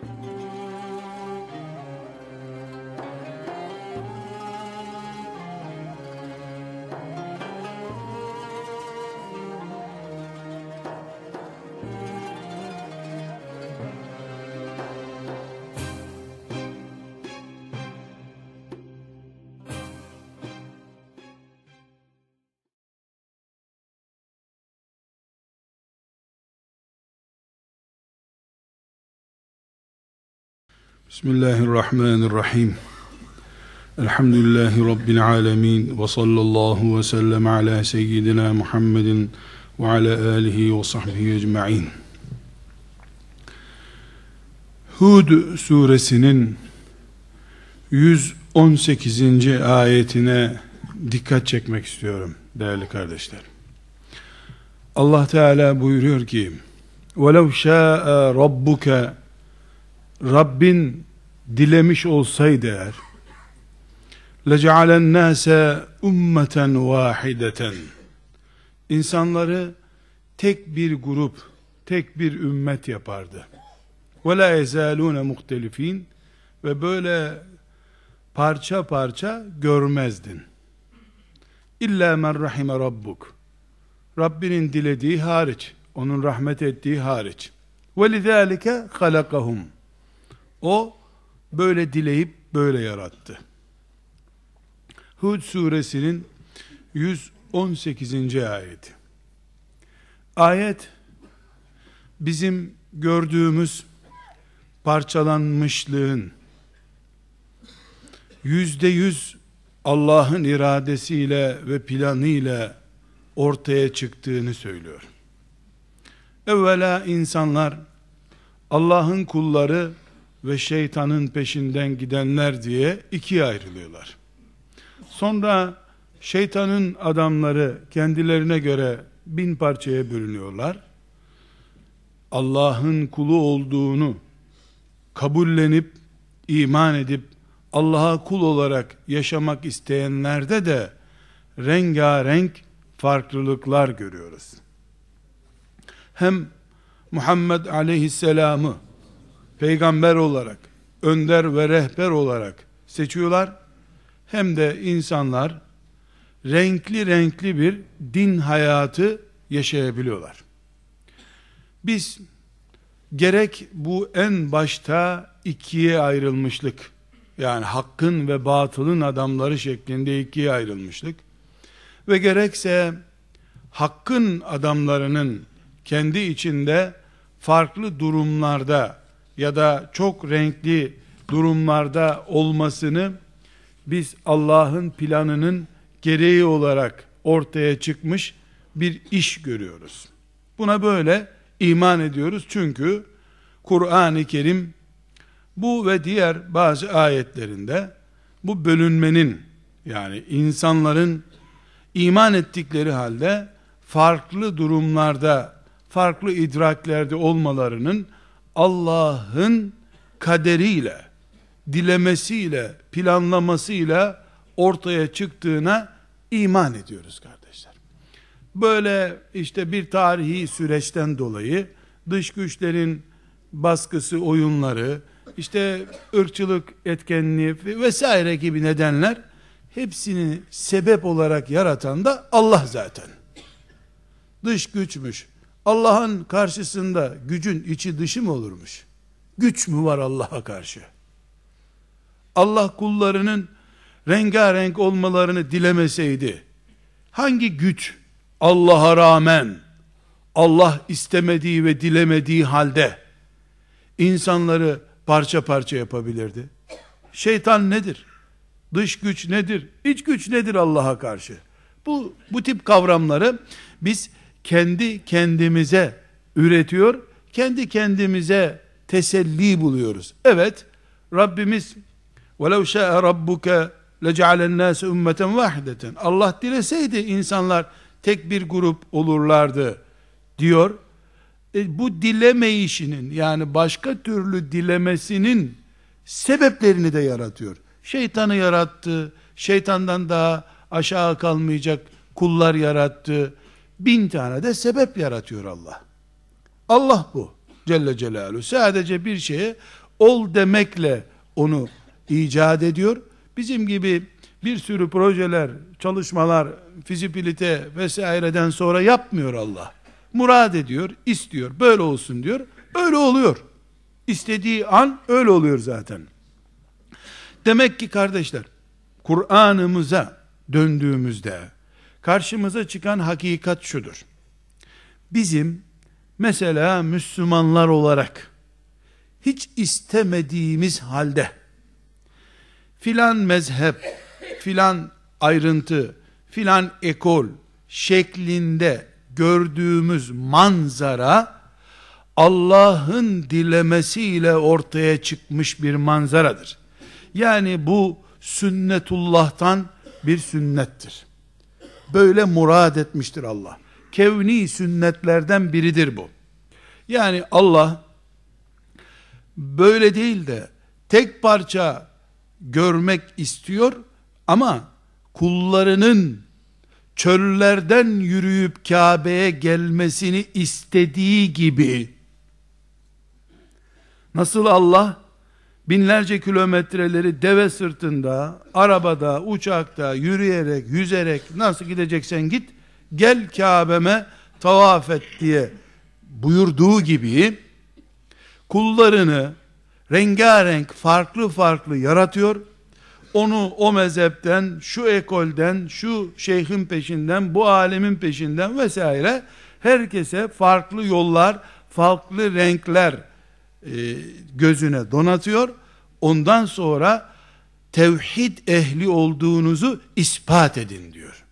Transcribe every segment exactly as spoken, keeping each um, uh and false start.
Bismillahirrahmanirrahim. Elhamdülillahi Rabbil alemin. Ve sallallahu ve sellem ala seyyidina Muhammedin ve ala alihi ve sahbihi ecma'in. Hud suresinin yüz on sekizinci ayetine dikkat çekmek istiyorum değerli kardeşler. Allah Teala buyuruyor ki: وَلَوْ شَاءَ رَبُّكَ Rabbin dilemiş olsaydı eğer, لَجَعَلَ النَّاسَ اُمَّةً وَاحِدَةً İnsanları tek bir grup, tek bir ümmet yapardı. وَلَا يَزَالُونَ مُخْتَلِف۪ينَ Ve böyle parça parça görmezdin. İlla men rahime rabbuk Rabbinin dilediği hariç, onun rahmet ettiği hariç. وَلِذَٰلِكَ خَلَقَهُمْ O böyle dileyip böyle yarattı. Hud suresinin yüz on sekizinci ayeti. Ayet bizim gördüğümüz parçalanmışlığın yüzde yüz Allah'ın iradesiyle ve planıyla ortaya çıktığını söylüyor. Evvela insanlar Allah'ın kulları ve şeytanın peşinden gidenler diye ikiye ayrılıyorlar. Sonra şeytanın adamları kendilerine göre bin parçaya bölünüyorlar. Allah'ın kulu olduğunu kabullenip, iman edip, Allah'a kul olarak yaşamak isteyenlerde de rengarenk farklılıklar görüyoruz. Hem Muhammed aleyhisselamı peygamber olarak, önder ve rehber olarak seçiyorlar, hem de insanlar renkli renkli bir din hayatı yaşayabiliyorlar. Biz gerek bu en başta ikiye ayrılmışlık, yani hakkın ve batılın adamları şeklinde ikiye ayrılmışlık ve gerekse hakkın adamlarının kendi içinde farklı durumlarda ya da çok renkli durumlarda olmasını biz Allah'ın planının gereği olarak ortaya çıkmış bir iş görüyoruz. Buna böyle iman ediyoruz çünkü Kur'an-ı Kerim bu ve diğer bazı ayetlerinde bu bölünmenin, yani insanların iman ettikleri halde farklı durumlarda, farklı idraklerde olmalarının Allah'ın kaderiyle, dilemesiyle, planlamasıyla ortaya çıktığına iman ediyoruz kardeşler. Böyle işte bir tarihi süreçten dolayı dış güçlerin baskısı, oyunları, işte ırkçılık etkenliği vesaire gibi nedenler, hepsini sebep olarak yaratan da Allah zaten. Dış güçmüş. Allah'ın karşısında gücün içi dışı mı olurmuş? Güç mü var Allah'a karşı? Allah kullarının rengarenk olmalarını dilemeseydi, hangi güç Allah'a rağmen, Allah istemediği ve dilemediği halde insanları parça parça yapabilirdi? Şeytan nedir? Dış güç nedir? İç güç nedir Allah'a karşı? Bu, bu tip kavramları biz kendi kendimize üretiyor, kendi kendimize teselli buluyoruz. Evet, Rabbimiz وَلَوْ شَاءَ رَبُّكَ لَجَعَلَ النَّاسَ اُمَّةً وَاحِدَةً Allah dileseydi insanlar tek bir grup olurlardı diyor. E, bu dilemeyişinin, yani başka türlü dilemesinin sebeplerini de yaratıyor. Şeytanı yarattı, şeytandan daha aşağı kalmayacak kullar yarattı. Bin tane de sebep yaratıyor Allah. Allah bu Celle Celaluhu. Sadece bir şeye ol demekle onu icat ediyor. Bizim gibi bir sürü projeler, çalışmalar, fizibilite vesaireden sonra yapmıyor Allah. Murad ediyor, istiyor, böyle olsun diyor, öyle oluyor. İstediği an öyle oluyor zaten. Demek ki kardeşler, Kur'an'ımıza döndüğümüzde karşımıza çıkan hakikat şudur. Bizim mesela Müslümanlar olarak hiç istemediğimiz halde filan mezhep, filan ayrıntı, filan ekol şeklinde gördüğümüz manzara Allah'ın dilemesiyle ortaya çıkmış bir manzaradır. Yani bu sünnetullah'tan bir sünnettir. Böyle murad etmiştir Allah. Kevni sünnetlerden biridir bu. Yani Allah böyle değil de tek parça görmek istiyor ama kullarının çöllerden yürüyüp Kabe'ye gelmesini istediği gibi, nasıl Allah binlerce kilometreleri deve sırtında, arabada, uçakta, yürüyerek, yüzerek nasıl gideceksen git, gel Kabe'me tavaf et diye buyurduğu gibi, kullarını rengarenk, farklı farklı yaratıyor. Onu o mezhepten, şu ekolden, şu şeyhin peşinden, bu alemin peşinden vesaire herkese farklı yollar, farklı renkler e, gözüne donatıyor. Ondan sonra tevhid ehli olduğunuzu ispat edin diyor.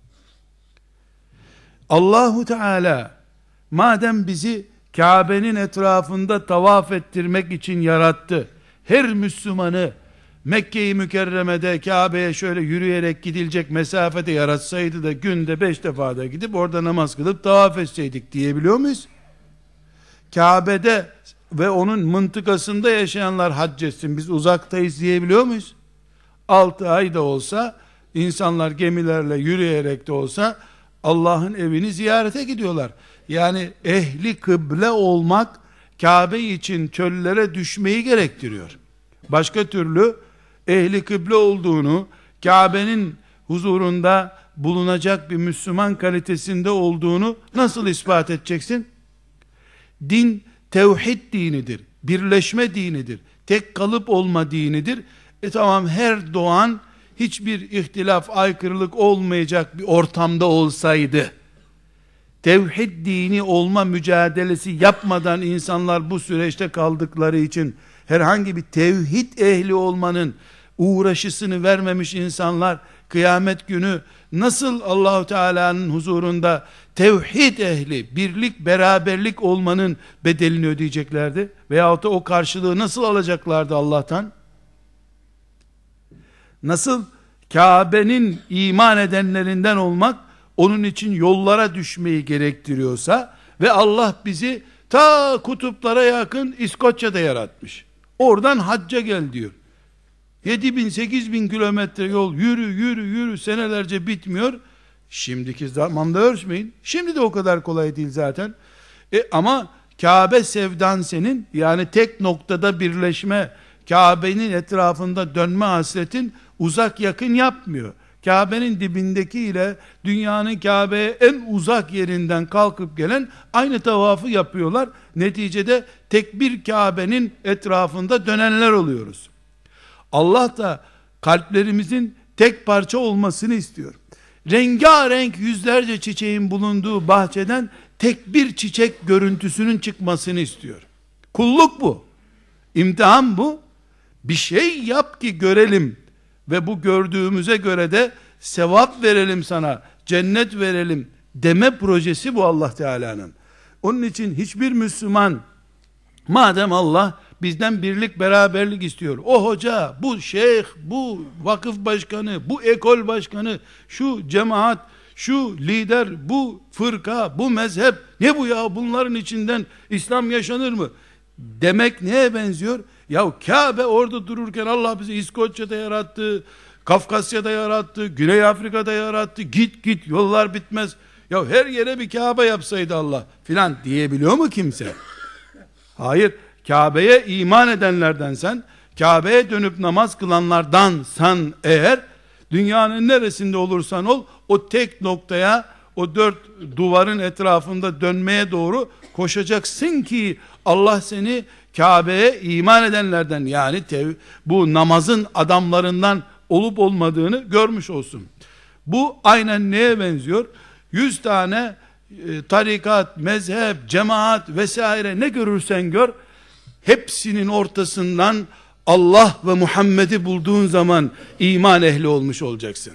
Allahu Teala madem bizi Kabe'nin etrafında tavaf ettirmek için yarattı, her Müslümanı Mekke-i Mükerreme'de Kabe'ye şöyle yürüyerek gidilecek mesafede yaratsaydı da günde beş defa da gidip orada namaz kılıp tavaf etseydik diyebiliyor muyuz? Kabe'de ve onun mıntıkasında yaşayanlar hac etsin, biz uzaktayız diyebiliyor muyuz? altı ay da olsa, insanlar gemilerle yürüyerek de olsa Allah'ın evini ziyarete gidiyorlar. Yani ehli kıble olmak Kabe için çöllere düşmeyi gerektiriyor. Başka türlü ehli kıble olduğunu, Kabe'nin huzurunda bulunacak bir Müslüman kalitesinde olduğunu nasıl ispat edeceksin? Din tevhid dinidir, birleşme dinidir, tek kalıp olma dinidir. E tamam, her doğan hiçbir ihtilaf, aykırılık olmayacak bir ortamda olsaydı, tevhid dini olma mücadelesi yapmadan insanlar bu süreçte kaldıkları için herhangi bir tevhid ehli olmanın uğraşısını vermemiş insanlar kıyamet günü nasıl Allahu Teala'nın huzurunda tevhid ehli, birlik, beraberlik olmanın bedelini ödeyeceklerdi? Veyahut da o karşılığı nasıl alacaklardı Allah'tan? Nasıl Kabe'nin iman edenlerinden olmak onun için yollara düşmeyi gerektiriyorsa ve Allah bizi ta kutuplara yakın İskoçya'da yaratmış, oradan hacca gel diyor. yedi bin sekiz bin kilometre yol yürü yürü yürü, senelerce bitmiyor. Şimdiki zamanda ölçmeyin. Şimdi de o kadar kolay değil zaten. E ama Kabe sevdan senin, yani tek noktada birleşme, Kabe'nin etrafında dönme hasretin uzak yakın yapmıyor. Kabe'nin dibindeki ile dünyanın Kabe'ye en uzak yerinden kalkıp gelen aynı tavafı yapıyorlar. Neticede tek bir Kabe'nin etrafında dönenler oluyoruz. Allah da kalplerimizin tek parça olmasını istiyor. Rengarenk yüzlerce çiçeğin bulunduğu bahçeden tek bir çiçek görüntüsünün çıkmasını istiyor. Kulluk bu. İmtihan bu. Bir şey yap ki görelim ve bu gördüğümüze göre de sevap verelim sana, cennet verelim deme projesi bu Allah Teala'nın. Onun için hiçbir Müslüman, madem Allah bizden birlik, beraberlik istiyor, o hoca, bu şeyh, bu vakıf başkanı, bu ekol başkanı, şu cemaat, şu lider, bu fırka, bu mezhep, ne bu ya, bunların içinden İslam yaşanır mı demek neye benziyor? Ya Kabe orada dururken Allah bizi İskoçya'da yarattı, Kafkasya'da yarattı, Güney Afrika'da yarattı, git git yollar bitmez, ya her yere bir Kabe yapsaydı Allah filan diyebiliyor mu kimse? Hayır. Kabe'ye iman edenlerdensen, Kabe'ye dönüp namaz kılanlardansan eğer, dünyanın neresinde olursan ol, o tek noktaya, o dört duvarın etrafında dönmeye doğru koşacaksın ki Allah seni Kabe'ye iman edenlerden, yani tev, bu namazın adamlarından olup olmadığını görmüş olsun. Bu aynen neye benziyor? Yüz tane e, tarikat, mezhep, cemaat vesaire ne görürsen gör, hepsinin ortasından Allah ve Muhammed'i bulduğun zaman iman ehli olmuş olacaksın.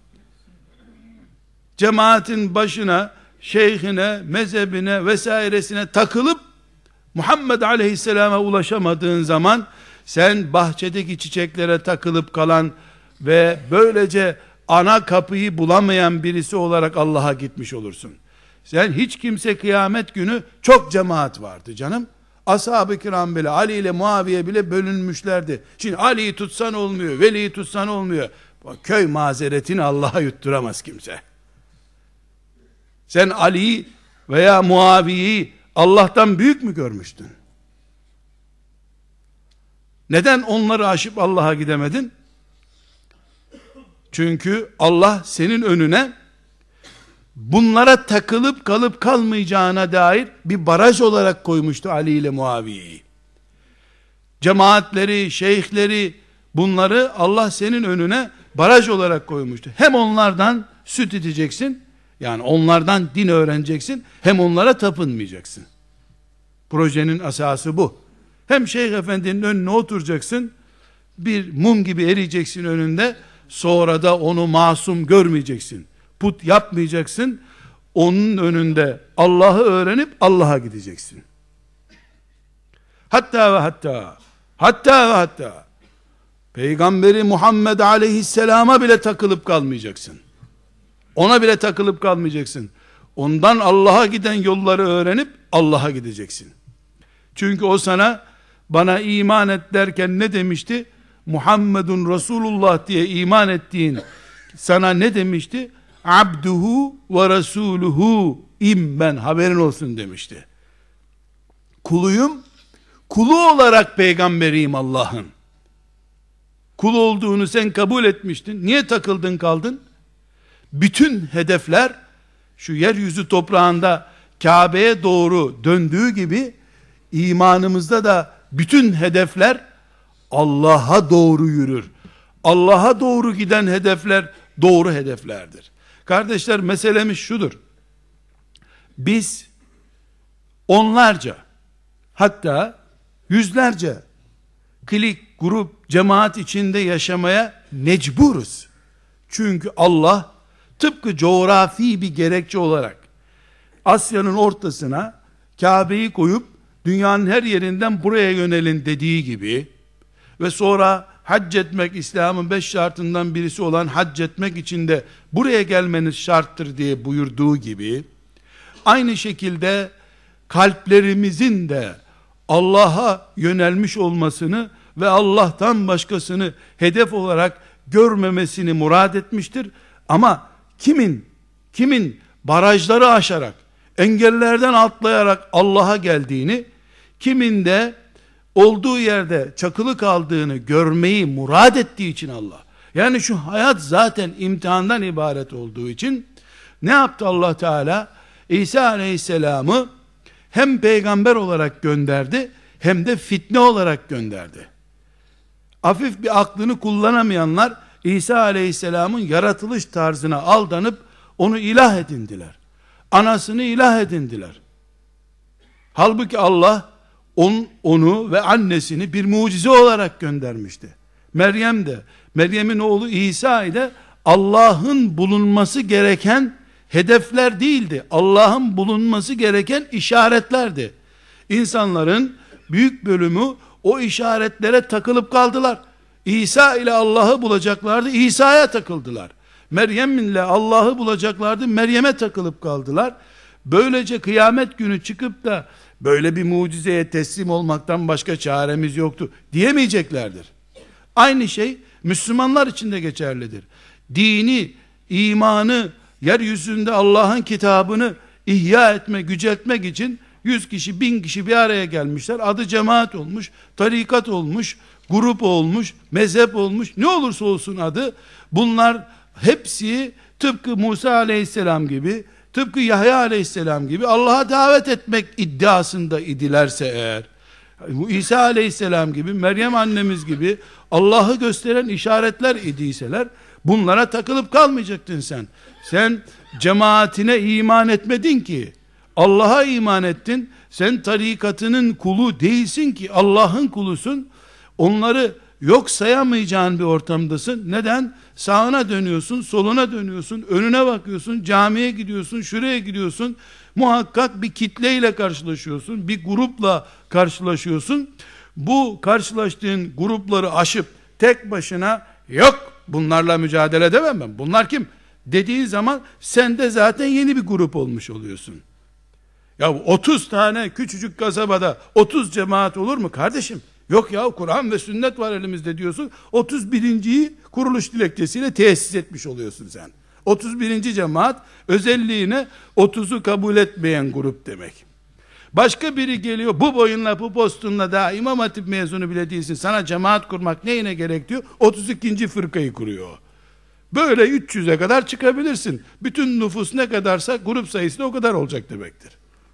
Cemaatin başına, şeyhine, mezhebine vesairesine takılıp Muhammed Aleyhisselam'a ulaşamadığın zaman sen bahçedeki çiçeklere takılıp kalan ve böylece ana kapıyı bulamayan birisi olarak Allah'a gitmiş olursun. Sen hiç kimse kıyamet günü çok cemaat vardı canım. Ashab-ı kiram bile, Ali ile Muaviye bile bölünmüşlerdi. Şimdi Ali'yi tutsan olmuyor, Veli'yi tutsan olmuyor. Köy mazeretini Allah'a yutturamaz kimse. Sen Ali'yi veya Muaviye'yi Allah'tan büyük mü görmüştün? Neden onları aşıp Allah'a gidemedin? Çünkü Allah senin önüne bunlara takılıp kalıp kalmayacağına dair bir baraj olarak koymuştu Ali ile Muaviye'yi. Cemaatleri, şeyhleri, bunları Allah senin önüne baraj olarak koymuştu. Hem onlardan süt içeceksin, yani onlardan din öğreneceksin, hem onlara tapınmayacaksın. Projenin asası bu. Hem şeyh efendinin önüne oturacaksın, bir mum gibi eriyeceksin önünde, sonra da onu masum görmeyeceksin. Put yapmayacaksın, onun önünde Allah'ı öğrenip Allah'a gideceksin. Hatta ve hatta, hatta ve hatta, Peygamberi Muhammed Aleyhisselam'a bile takılıp kalmayacaksın. Ona bile takılıp kalmayacaksın. Ondan Allah'a giden yolları öğrenip Allah'a gideceksin. Çünkü o sana, bana iman et derken ne demişti? Muhammedun Resulullah diye iman ettiğin sana ne demişti? Abduhu ve Resuluhu im, ben haberin olsun demişti. Kuluyum, kulu olarak peygamberiyim Allah'ın. Kul olduğunu sen kabul etmiştin. Niye takıldın kaldın? Bütün hedefler şu yeryüzü toprağında Kabe'ye doğru döndüğü gibi imanımızda da bütün hedefler Allah'a doğru yürür. Allah'a doğru giden hedefler doğru hedeflerdir. Kardeşler, meselemiz şudur. Biz onlarca, hatta yüzlerce klik, grup, cemaat içinde yaşamaya mecburuz. Çünkü Allah tıpkı coğrafi bir gerekçe olarak Asya'nın ortasına Kabe'yi koyup dünyanın her yerinden buraya yönelin dediği gibi ve sonra hac etmek, İslam'ın beş şartından birisi olan hac etmek için de buraya gelmeniz şarttır diye buyurduğu gibi, aynı şekilde kalplerimizin de Allah'a yönelmiş olmasını ve Allah'tan başkasını hedef olarak görmemesini murad etmiştir. Ama kimin, kimin barajları aşarak, engellerden atlayarak Allah'a geldiğini, kimin de olduğu yerde çakılı kaldığını görmeyi murad ettiği için Allah, yani şu hayat zaten imtihandan ibaret olduğu için ne yaptı Allah Teala? İsa Aleyhisselam'ı hem peygamber olarak gönderdi, hem de fitne olarak gönderdi. Hafif bir aklını kullanamayanlar İsa Aleyhisselam'ın yaratılış tarzına aldanıp onu ilah edindiler. Anasını ilah edindiler. Halbuki Allah on, onu ve annesini bir mucize olarak göndermişti. Meryem de, Meryem'in oğlu İsa ile Allah'ın bulunması gereken hedefler değildi. Allah'ın bulunması gereken işaretlerdi. İnsanların büyük bölümü o işaretlere takılıp kaldılar. İsa ile Allah'ı bulacaklardı, İsa'ya takıldılar. Meryem ile Allah'ı bulacaklardı, Meryem'e takılıp kaldılar. Böylece kıyamet günü çıkıp da böyle bir mucizeye teslim olmaktan başka çaremiz yoktu diyemeyeceklerdir. Aynı şey Müslümanlar için de geçerlidir. Dini, imanı, yeryüzünde Allah'ın kitabını ihya etme, yüceltmek için yüz kişi, bin kişi bir araya gelmişler. Adı cemaat olmuş, tarikat olmuş, grup olmuş, mezhep olmuş. Ne olursa olsun adı. Bunlar hepsi tıpkı Musa aleyhisselam gibi, tıpkı Yahya aleyhisselam gibi Allah'a davet etmek iddiasında idilerse eğer, İsa aleyhisselam gibi, Meryem annemiz gibi Allah'ı gösteren işaretler idiyseler, bunlara takılıp kalmayacaktın sen. Sen cemaatine iman etmedin ki, Allah'a iman ettin. Sen tarikatının kulu değilsin ki, Allah'ın kulusun. Onları yok sayamayacağın bir ortamdasın. Neden? Sağına dönüyorsun, soluna dönüyorsun, önüne bakıyorsun, camiye gidiyorsun, şuraya gidiyorsun. Muhakkak bir kitleyle karşılaşıyorsun, bir grupla karşılaşıyorsun. Bu karşılaştığın grupları aşıp tek başına yok bunlarla mücadele edemem ben. Bunlar kim? Dediğin zaman sen de zaten yeni bir grup olmuş oluyorsun. Ya otuz tane küçücük kasabada otuz cemaat olur mu kardeşim? Yok ya, Kur'an ve sünnet var elimizde diyorsun. otuz birinciyi kuruluş dilekçesiyle tesis etmiş oluyorsun sen. otuz birinci cemaat özelliğine otuzu kabul etmeyen grup demek. Başka biri geliyor, bu boyunla bu postunla daha İmam Hatip mezunu bile değilsin, sana cemaat kurmak neyine gerek diyor, otuz ikinci fırkayı kuruyor. Böyle üç yüze kadar çıkabilirsin. Bütün nüfus ne kadarsa grup sayısı da o kadar olacak demektir.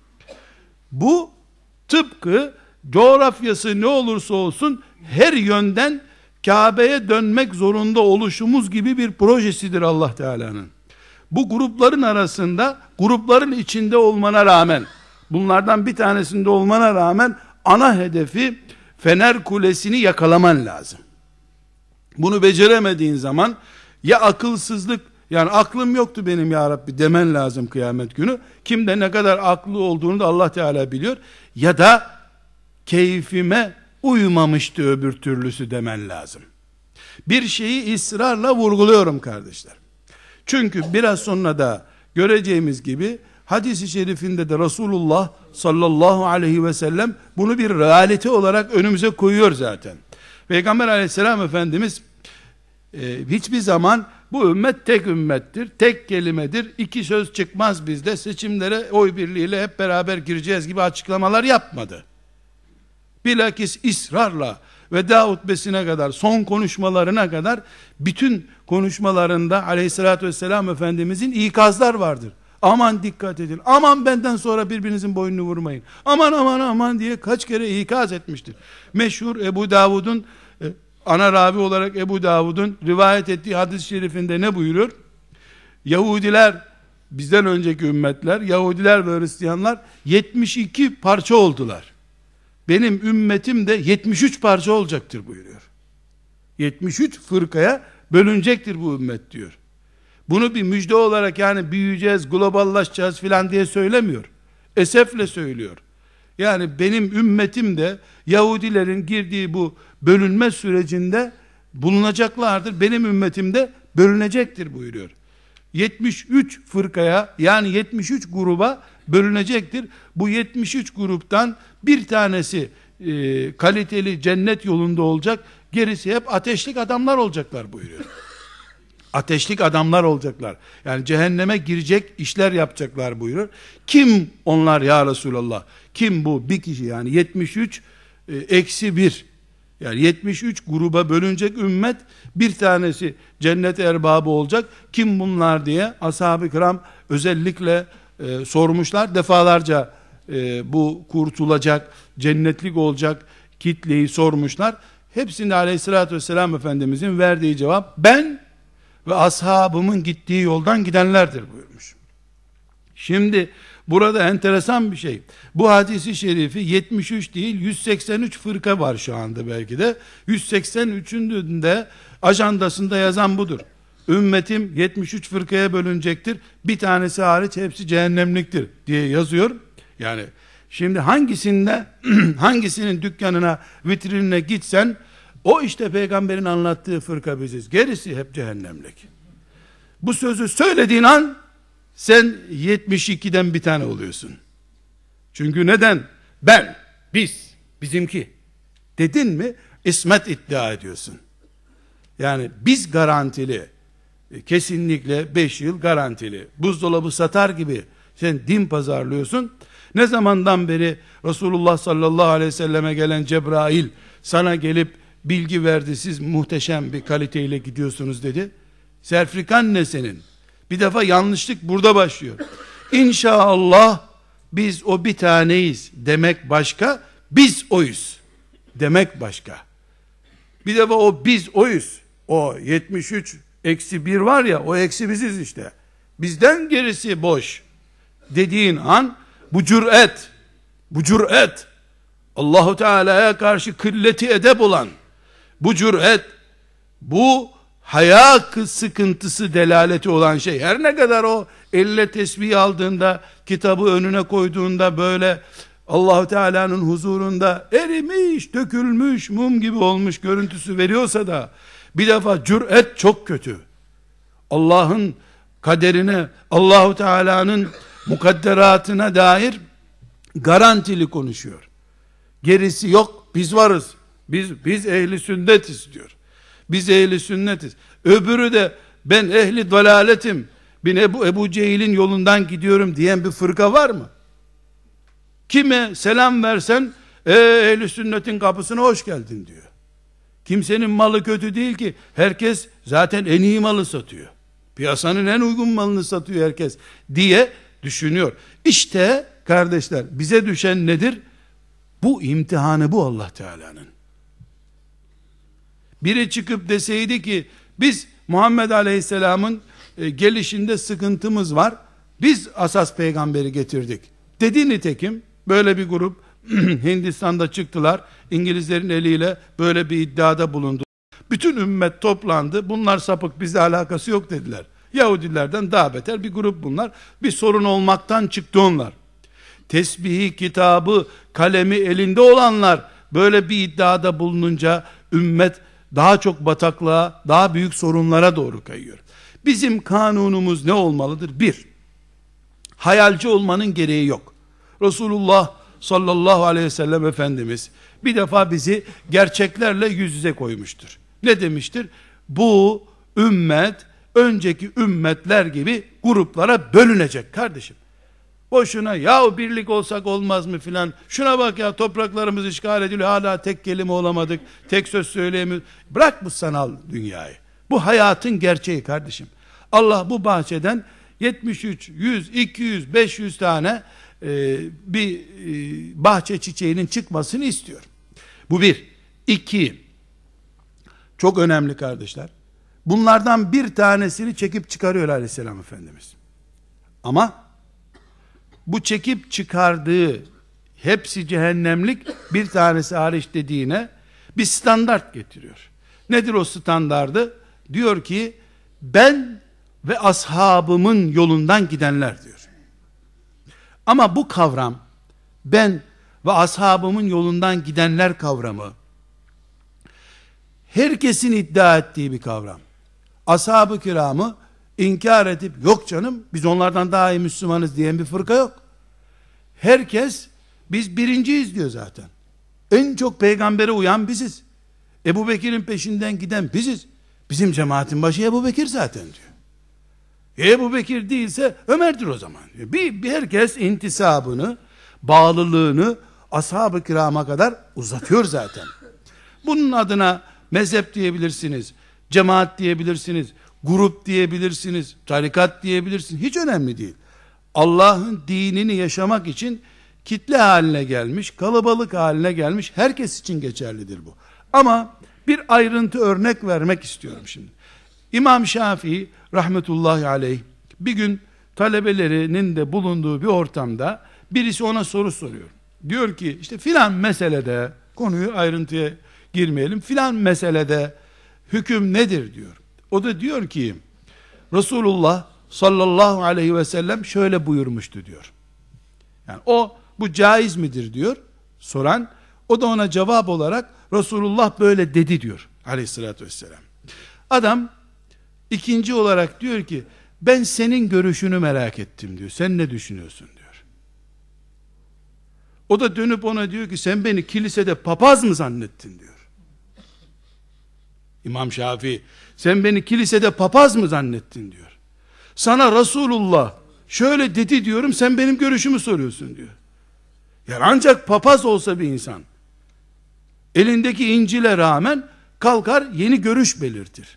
Bu tıpkı coğrafyası ne olursa olsun her yönden Kabe'ye dönmek zorunda oluşumuz gibi bir projesidir Allah Teala'nın. Bu grupların arasında, grupların içinde olmana rağmen, bunlardan bir tanesinde olmana rağmen ana hedefi Fener Kulesi'ni yakalaman lazım. Bunu beceremediğin zaman ya akılsızlık, yani aklım yoktu benim ya Rabbi demen lazım kıyamet günü. Kimde ne kadar aklı olduğunu da Allah Teala biliyor. Ya da keyfime uymamıştı öbür türlüsü demen lazım. Bir şeyi ısrarla vurguluyorum kardeşler. Çünkü biraz sonra da göreceğimiz gibi hadis-i şerifinde de Resulullah sallallahu aleyhi ve sellem bunu bir realite olarak önümüze koyuyor zaten. Peygamber aleyhisselam Efendimiz e, hiçbir zaman bu ümmet tek ümmettir, tek kelimedir, iki söz çıkmaz bizde, seçimlere oy birliğiyle hep beraber gireceğiz gibi açıklamalar yapmadı. Bilakis ısrarla veda hutbesine kadar, son konuşmalarına kadar bütün konuşmalarında aleyhissalatü vesselam Efendimizin ikazlar vardır. Aman dikkat edin, aman benden sonra birbirinizin boynunu vurmayın, aman aman aman diye kaç kere ikaz etmiştir. Meşhur Ebu Davud'un, ana ravi olarak Ebu Davud'un rivayet ettiği hadis-i şerifinde ne buyuruyor? Yahudiler, bizden önceki ümmetler, Yahudiler ve Hristiyanlar yetmiş iki parça oldular. Benim ümmetim de yetmiş üç parça olacaktır buyuruyor. yetmiş üç fırkaya bölünecektir bu ümmet diyor. Bunu bir müjde olarak, yani büyüyeceğiz, globallaşacağız filan diye söylemiyor. Esefle söylüyor. Yani benim ümmetim de Yahudilerin girdiği bu bölünme sürecinde bulunacaklardır. Benim ümmetim de bölünecektir buyuruyor. yetmiş üç fırkaya, yani yetmiş üç gruba bölünecektir. Bu yetmiş üç gruptan bir tanesi e, kaliteli cennet yolunda olacak. Gerisi hep ateşlik adamlar olacaklar buyuruyor. Ateşlik adamlar olacaklar. Yani cehenneme girecek işler yapacaklar buyuruyor. Kim onlar ya Resulallah? Kim bu? Bir kişi, yani yetmiş üç e, eksi bir. Yani yetmiş üç gruba bölünecek ümmet, bir tanesi cennet erbabı olacak. Kim bunlar diye ashab-ı kiram özellikle e, sormuşlar. Defalarca e, bu kurtulacak, cennetlik olacak kitleyi sormuşlar. Hepsinde aleyhissalatü vesselam Efendimizin verdiği cevap, ben ve ashabımın gittiği yoldan gidenlerdir buyurmuş. Şimdi burada enteresan bir şey. Bu hadisi şerifi yetmiş üç değil yüz seksen üç fırka var şu anda belki de. yüz seksen üçünün de ajandasında yazan budur. Ümmetim yetmiş üç fırkaya bölünecektir. Bir tanesi hariç hepsi cehennemliktir diye yazıyor. Yani şimdi hangisinde hangisinin dükkanına, vitrinine gitsen o işte peygamberin anlattığı fırka biziz. Gerisi hep cehennemlik. Bu sözü söylediğin an sen yetmiş ikiden bir tane oluyorsun. Çünkü neden? Ben, biz, bizimki dedin mi ismet iddia ediyorsun. Yani biz garantili, kesinlikle beş yıl garantili, buzdolabı satar gibi sen din pazarlıyorsun. Ne zamandan beri Resulullah sallallahu aleyhi ve selleme gelen Cebrail sana gelip bilgi verdi, siz muhteşem bir kaliteyle gidiyorsunuz dedi. Serfrikan ne senin? Bir defa yanlışlık burada başlıyor. İnşallah biz o bir taneyiz demek başka, biz oyuz demek başka. Bir defa o biz oyuz. O yetmiş üç eksi bir var ya, o eksi biziz işte. Bizden gerisi boş dediğin an, bu cüret, bu cüret, Allahu Teala'ya karşı kılleti edep olan bu cüret, bu haya sıkıntısı delaleti olan şey, her ne kadar o elle tesbih aldığında, kitabı önüne koyduğunda böyle Allahu Teala'nın huzurunda erimiş, dökülmüş, mum gibi olmuş görüntüsü veriyorsa da, bir defa cüret çok kötü. Allah'ın kaderine, Allahu Teala'nın mukadderatına dair garantili konuşuyor. Gerisi yok, biz varız. Biz biz ehli sünnetiz diyor. Biz ehli sünnetiz. Öbürü de ben ehli dalaletim, ben Ebu, Ebu Cehil'in yolundan gidiyorum diyen bir fırka var mı? Kime selam versen e, ehli sünnetin kapısına hoş geldin diyor. Kimsenin malı kötü değil ki. Herkes zaten en iyi malı satıyor. Piyasanın en uygun malını satıyor herkes diye düşünüyor. İşte kardeşler, bize düşen nedir? Bu imtihanı bu Allah Teala'nın. Biri çıkıp deseydi ki biz Muhammed Aleyhisselam'ın e, gelişinde sıkıntımız var, biz asas peygamberi getirdik dedi. Nitekim böyle bir grup Hindistan'da çıktılar, İngilizlerin eliyle böyle bir iddiada bulundu. Bütün ümmet toplandı, bunlar sapık, bizle alakası yok dediler. Yahudilerden daha beter bir grup bunlar. Bir sorun olmaktan çıktı onlar. Tesbihi, kitabı, kalemi elinde olanlar böyle bir iddiada bulununca ümmet daha çok bataklığa, daha büyük sorunlara doğru kayıyor. Bizim kanunumuz ne olmalıdır? Bir, hayalci olmanın gereği yok. Resulullah sallallahu aleyhi ve sellem Efendimiz bir defa bizi gerçeklerle yüz yüze koymuştur. Ne demiştir? Bu ümmet önceki ümmetler gibi gruplara bölünecek kardeşim. Boşuna yahu birlik olsak olmaz mı filan, şuna bak ya, topraklarımız işgal ediliyor, hala tek kelime olamadık, tek söz söyleyemiyoruz. Bırak bu sanal dünyayı. Bu hayatın gerçeği kardeşim. Allah bu bahçeden yetmiş üç, yüz, iki yüz, beş yüz tane e, bir e, bahçe çiçeğinin çıkmasını istiyor. Bu bir. İki, çok önemli kardeşler. Bunlardan bir tanesini çekip çıkarıyor Aleyhisselam Efendimiz. Ama bu çekip çıkardığı hepsi cehennemlik, bir tanesi hariç dediğine bir standart getiriyor. Nedir o standardı? Diyor ki ben ve ashabımın yolundan gidenler diyor. Ama bu kavram, ben ve ashabımın yolundan gidenler kavramı, herkesin iddia ettiği bir kavram. Ashab-ı kiramı inkar edip yok canım biz onlardan daha iyi Müslümanız diyen bir fırka yok. Herkes biz birinciyiz diyor zaten. En çok peygambere uyan biziz. Ebu Bekir'in peşinden giden biziz. Bizim cemaatin başı Ebu Bekir zaten diyor. E Ebu Bekir değilse Ömer'dir o zaman. Bir, bir herkes intisabını, bağlılığını ashab-ı kirama kadar uzatıyor zaten. Bunun adına mezhep diyebilirsiniz, cemaat diyebilirsiniz, grup diyebilirsiniz, tarikat diyebilirsiniz. Hiç önemli değil. Allah'ın dinini yaşamak için kitle haline gelmiş, kalabalık haline gelmiş, herkes için geçerlidir bu. Ama bir ayrıntı örnek vermek istiyorum şimdi. İmam Şafii rahmetullahi aleyh bir gün talebelerinin de bulunduğu bir ortamda birisi ona soru soruyor. Diyor ki işte filan meselede, konuyu ayrıntıya girmeyelim, filan meselede hüküm nedir diyor. O da diyor ki Resulullah sallallahu aleyhi ve sellem şöyle buyurmuştu diyor. Yani o bu caiz midir diyor soran, o da ona cevap olarak Resulullah böyle dedi diyor aleyhissalatü vesselam. Adam ikinci olarak diyor ki ben senin görüşünü merak ettim diyor. Sen ne düşünüyorsun diyor. O da dönüp ona diyor ki sen beni kilisede papaz mı zannettin diyor. İmam Şafii sen beni kilisede papaz mı zannettin diyor. Sana Resulullah şöyle dedi diyorum, sen benim görüşümü soruyorsun diyor. Yani ancak papaz olsa bir insan, elindeki İncil'e rağmen kalkar yeni görüş belirtir.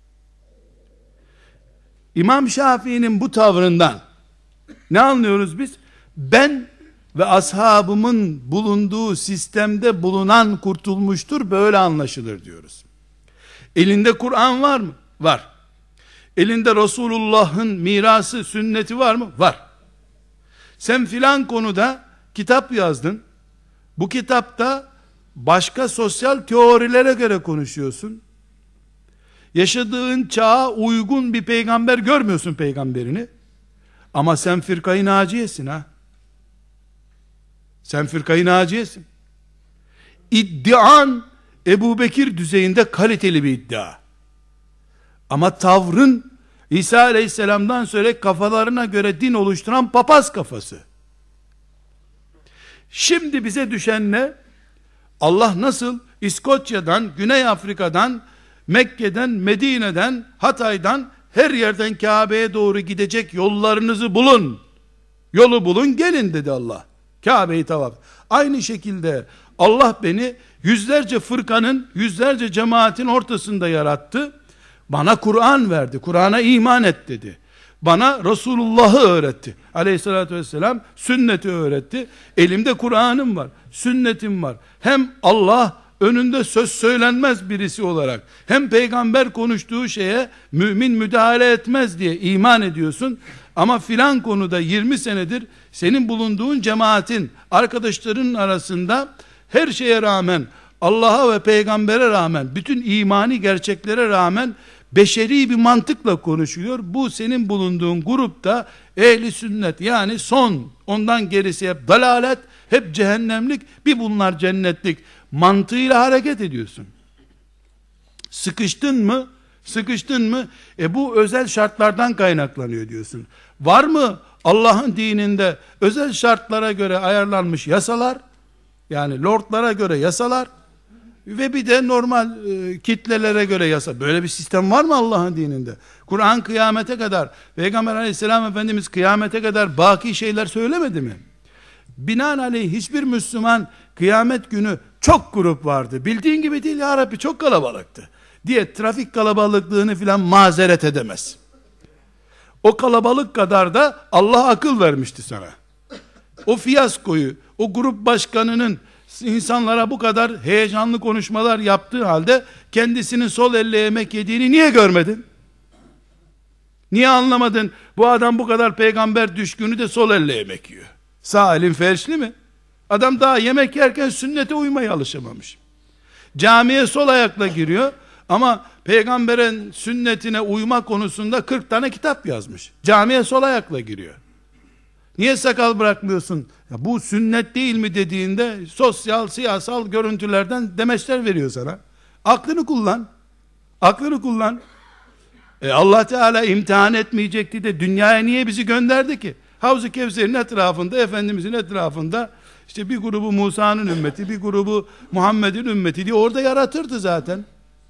İmam Şafii'nin bu tavrından ne anlıyoruz biz? Ben ve ashabımın bulunduğu sistemde bulunan kurtulmuştur, böyle anlaşılır diyoruz. Elinde Kur'an var mı? Var. Elinde Resulullah'ın mirası, sünneti var mı? Var. Sen filan konuda kitap yazdın. Bu kitapta başka sosyal teorilere göre konuşuyorsun. Yaşadığın çağa uygun bir peygamber görmüyorsun peygamberini. Ama sen firkayı naciyesin ha. Sen firkayı naciyesin. İddian Ebu Bekir düzeyinde kaliteli bir iddia. Ama tavrın İsa Aleyhisselam'dan sonra kafalarına göre din oluşturan papaz kafası. Şimdi bize düşen ne? Allah nasıl İskoçya'dan, Güney Afrika'dan, Mekke'den, Medine'den, Hatay'dan, her yerden Kabe'ye doğru gidecek yollarınızı bulun. Yolu bulun gelin dedi Allah. Kabe'yi tavaf. Aynı şekilde Allah beni yüzlerce fırkanın, yüzlerce cemaatin ortasında yarattı. Bana Kur'an verdi. Kur'an'a iman et dedi. Bana Resulullah'ı öğretti. Aleyhissalatü vesselam sünneti öğretti. Elimde Kur'an'ım var. Sünnetim var. Hem Allah önünde söz söylenmez birisi olarak, hem peygamber konuştuğu şeye mümin müdahale etmez diye iman ediyorsun. Ama filan konuda yirmi senedir senin bulunduğun cemaatin, arkadaşların arasında her şeye rağmen, Allah'a ve peygambere rağmen, bütün imani gerçeklere rağmen beşeri bir mantıkla konuşuyor. Bu senin bulunduğun grupta ehli sünnet, yani son, ondan gerisi hep dalalet, hep cehennemlik, bir bunlar cennetlik mantığıyla hareket ediyorsun. Sıkıştın mı? Sıkıştın mı? E bu özel şartlardan kaynaklanıyor diyorsun. Var mı Allah'ın dininde özel şartlara göre ayarlanmış yasalar? Yani lordlara göre yasalar ve bir de normal e, kitlelere göre yasa. Böyle bir sistem var mı Allah'ın dininde? Kur'an kıyamete kadar, Peygamber aleyhisselam Efendimiz kıyamete kadar baki şeyler söylemedi mi? Binaenaleyh hiçbir Müslüman kıyamet günü çok grup vardı, bildiğin gibi değil ya Rabbi, çok kalabalıktı diye trafik kalabalıklığını filan mazeret edemez. O kalabalık kadar da Allah akıl vermişti sana. O fiyaskoyu, o grup başkanının insanlara bu kadar heyecanlı konuşmalar yaptığı halde kendisinin sol elle yemek yediğini niye görmedin? Niye anlamadın? Bu adam bu kadar peygamber düşkünü de sol elle yemek yiyor. Sağ elin felçli mi? Adam daha yemek yerken sünnete uymaya alışamamış. Camiye sol ayakla giriyor ama peygamberin sünnetine uyma konusunda kırk tane kitap yazmış. Camiye sol ayakla giriyor. Niye sakal bırakmıyorsun? Ya bu sünnet değil mi dediğinde sosyal, siyasal görüntülerden demeçler veriyor sana. Aklını kullan. Aklını kullan. E Allah Teala imtihan etmeyecekti de dünyaya niye bizi gönderdi ki? Havz-ı Kevser'in etrafında, Efendimizin etrafında işte bir grubu Musa'nın ümmeti, bir grubu Muhammed'in ümmeti diye orada yaratırdı zaten.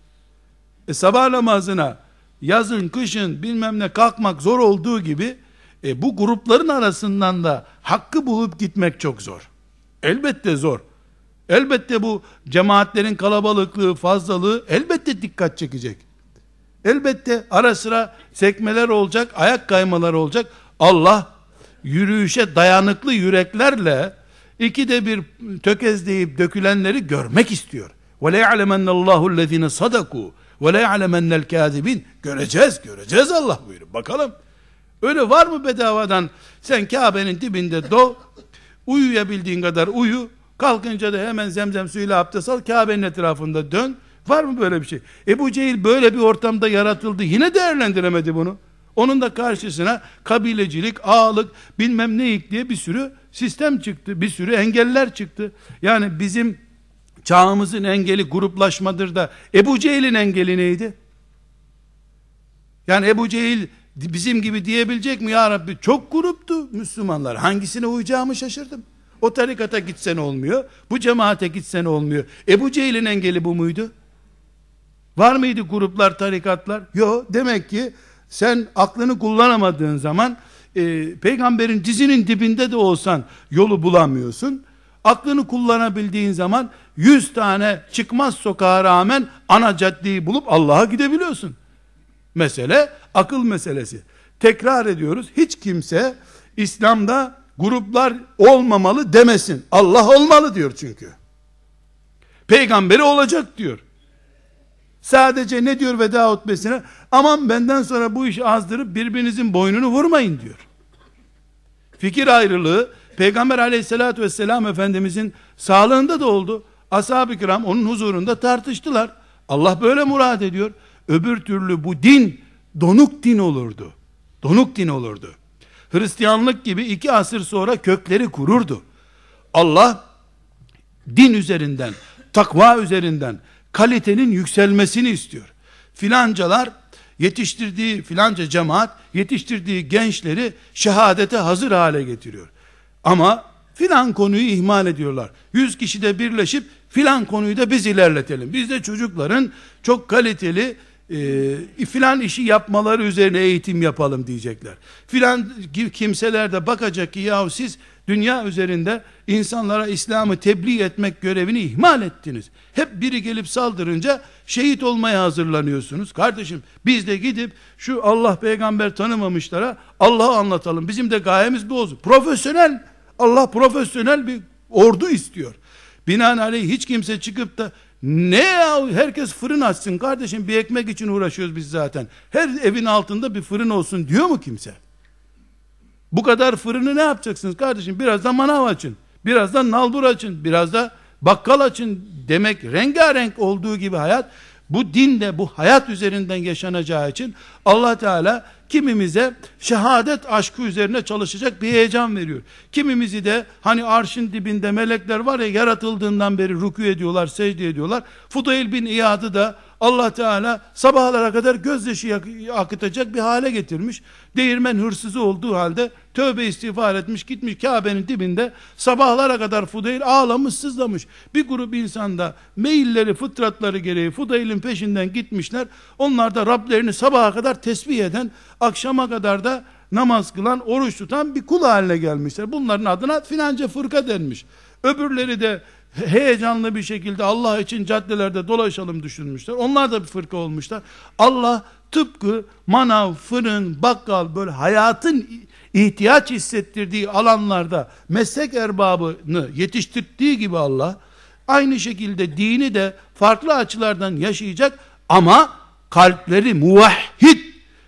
E sabah namazına yazın, kışın bilmem ne kalkmak zor olduğu gibi e bu grupların arasından da hakkı bulup gitmek çok zor. Elbette zor. Elbette bu cemaatlerin kalabalıklığı, fazlalığı elbette dikkat çekecek. Elbette ara sıra sekmeler olacak, ayak kaymaları olacak. Allah yürüyüşe dayanıklı yüreklerle ikide bir tökezleyip dökülenleri görmek istiyor. وَلَا يَعْلَمَنَّ اللّٰهُ الَّذ۪ينَ صَدَقُوا وَلَا يَعْلَمَنَّ الْكَاذِبِينَ Göreceğiz, göreceğiz Allah buyuruyor. Bakalım. Öyle var mı bedavadan sen Kabe'nin dibinde do, uyuyabildiğin kadar uyu, kalkınca da hemen zemzem suyuyla abdest al, Kabe'nin etrafında dön. Var mı böyle bir şey? Ebu Cehil böyle bir ortamda yaratıldı, yine değerlendiremedi bunu. Onun da karşısına kabilecilik, ağalık, bilmem neyik diye bir sürü sistem çıktı, bir sürü engeller çıktı. Yani bizim çağımızın engeli gruplaşmadır da Ebu Cehil'in engeli neydi? Yani Ebu Cehil bizim gibi diyebilecek mi? Ya Rabbi çok gruptu Müslümanlar, hangisine uyacağımı şaşırdım. O tarikata gitsen olmuyor, bu cemaate gitsen olmuyor. Ebu Cehil'in engeli bu muydu? Var mıydı gruplar, tarikatlar? Yok. Demek ki sen aklını kullanamadığın zaman e, peygamberin dizinin dibinde de olsan yolu bulamıyorsun. Aklını kullanabildiğin zaman yüz tane çıkmaz sokağa rağmen ana caddeyi bulup Allah'a gidebiliyorsun. Mesele akıl meselesi. Tekrar ediyoruz. Hiç kimse İslam'da gruplar olmamalı demesin. Allah olmalı diyor çünkü. Peygamberi olacak diyor. Sadece ne diyor veda hutbesine? Aman benden sonra bu işi azdırıp birbirinizin boynunu vurmayın diyor. Fikir ayrılığı Peygamber aleyhissalatü vesselam Efendimizin sağlığında da oldu. Ashab-ı kiram onun huzurunda tartıştılar. Allah böyle murad ediyor. Öbür türlü bu din donuk din olurdu. Donuk din olurdu. Hristiyanlık gibi iki asır sonra kökleri kururdu. Allah din üzerinden, takva üzerinden kalitenin yükselmesini istiyor. Filancalar yetiştirdiği, filanca cemaat yetiştirdiği gençleri şehadete hazır hale getiriyor. Ama filan konuyu ihmal ediyorlar. Yüz kişi de birleşip filan konuyu da biz ilerletelim. Biz de çocukların çok kaliteli e, filan işi yapmaları üzerine eğitim yapalım diyecekler. Filan kimseler de bakacak ki yahu siz dünya üzerinde insanlara İslam'ı tebliğ etmek görevini ihmal ettiniz. Hep biri gelip saldırınca şehit olmaya hazırlanıyorsunuz. Kardeşim biz de gidip şu Allah peygamber tanımamışlara Allah'ı anlatalım. Bizim de gayemiz bu olsun. Profesyonel, Allah profesyonel bir ordu istiyor. Binaenaleyh hiç kimse çıkıp da ne ya herkes fırın açsın kardeşim, bir ekmek için uğraşıyoruz biz zaten. Her evin altında bir fırın olsun diyor mu kimse? Bu kadar fırını ne yapacaksınız kardeşim? Biraz da manav açın. Biraz da nalbur açın. Biraz da bakkal açın demek, rengarenk olduğu gibi hayat, bu dinde bu hayat üzerinden yaşanacağı için Allah Teala kimimize şehadet aşkı üzerine çalışacak bir heyecan veriyor. Kimimizi de hani arşın dibinde melekler var ya, yaratıldığından beri rükû ediyorlar, secde ediyorlar. Fudayl bin İyad'ı da Allah Teala sabahlara kadar gözyaşı akıtacak bir hale getirmiş. Değirmen hırsızı olduğu halde tövbe istiğfar etmiş, gitmiş Kabe'nin dibinde sabahlara kadar Fudayl ağlamış, sızlamış. Bir grup insanda meyilleri, fıtratları gereği Fudayl'in peşinden gitmişler. Onlar da Rablerini sabaha kadar tesbih eden, akşama kadar da namaz kılan, oruç tutan bir kul haline gelmişler. Bunların adına filanca fırka denmiş. Öbürleri de heyecanlı bir şekilde Allah için caddelerde dolaşalım düşünmüşler. Onlar da bir fırka olmuşlar. Allah tıpkı manav, fırın, bakkal, böyle hayatın ihtiyaç hissettirdiği alanlarda meslek erbabını yetiştirdiği gibi Allah aynı şekilde dini de farklı açılardan yaşayacak ama kalpleri muvahhid,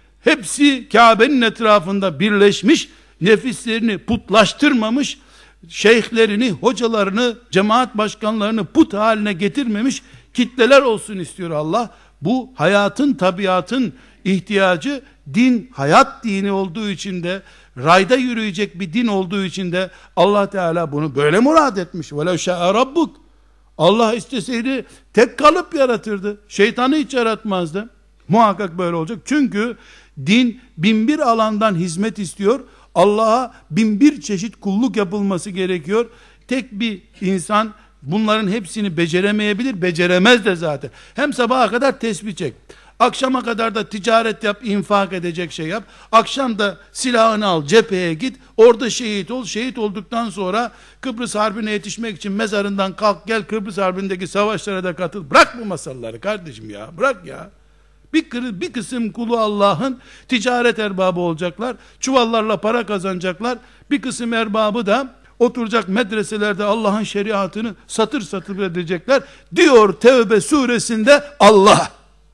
hepsi Kabe'nin etrafında birleşmiş, nefislerini putlaştırmamış, şeyhlerini, hocalarını, cemaat başkanlarını put haline getirmemiş kitleler olsun istiyor Allah. Bu hayatın, tabiatın ihtiyacı, din hayat dini olduğu için de, rayda yürüyecek bir din olduğu için de Allah Teala bunu böyle murad etmiş. وَلَوْ شَاءَ رَبُّكَ, Allah isteseydi tek kalıp yaratırdı. Şeytanı hiç yaratmazdı. Muhakkak böyle olacak. Çünkü din bin bir alandan hizmet istiyor. Allah'a bin bir çeşit kulluk yapılması gerekiyor. Tek bir insan bunların hepsini beceremeyebilir, beceremez de zaten. Hem sabaha kadar tesbih çek, akşama kadar da ticaret yap, infak edecek şey yap, akşam da silahını al, cepheye git, orada şehit ol, şehit olduktan sonra Kıbrıs Harbi'ne yetişmek için mezarından kalk gel, Kıbrıs Harbi'ndeki savaşlara da katıl. Bırak bu masalları kardeşim ya, bırak ya. Bir, bir kısım kulu Allah'ın ticaret erbabı olacaklar, çuvallarla para kazanacaklar. Bir kısım erbabı da oturacak medreselerde Allah'ın şeriatını satır satır edecekler diyor Tevbe suresinde Allah.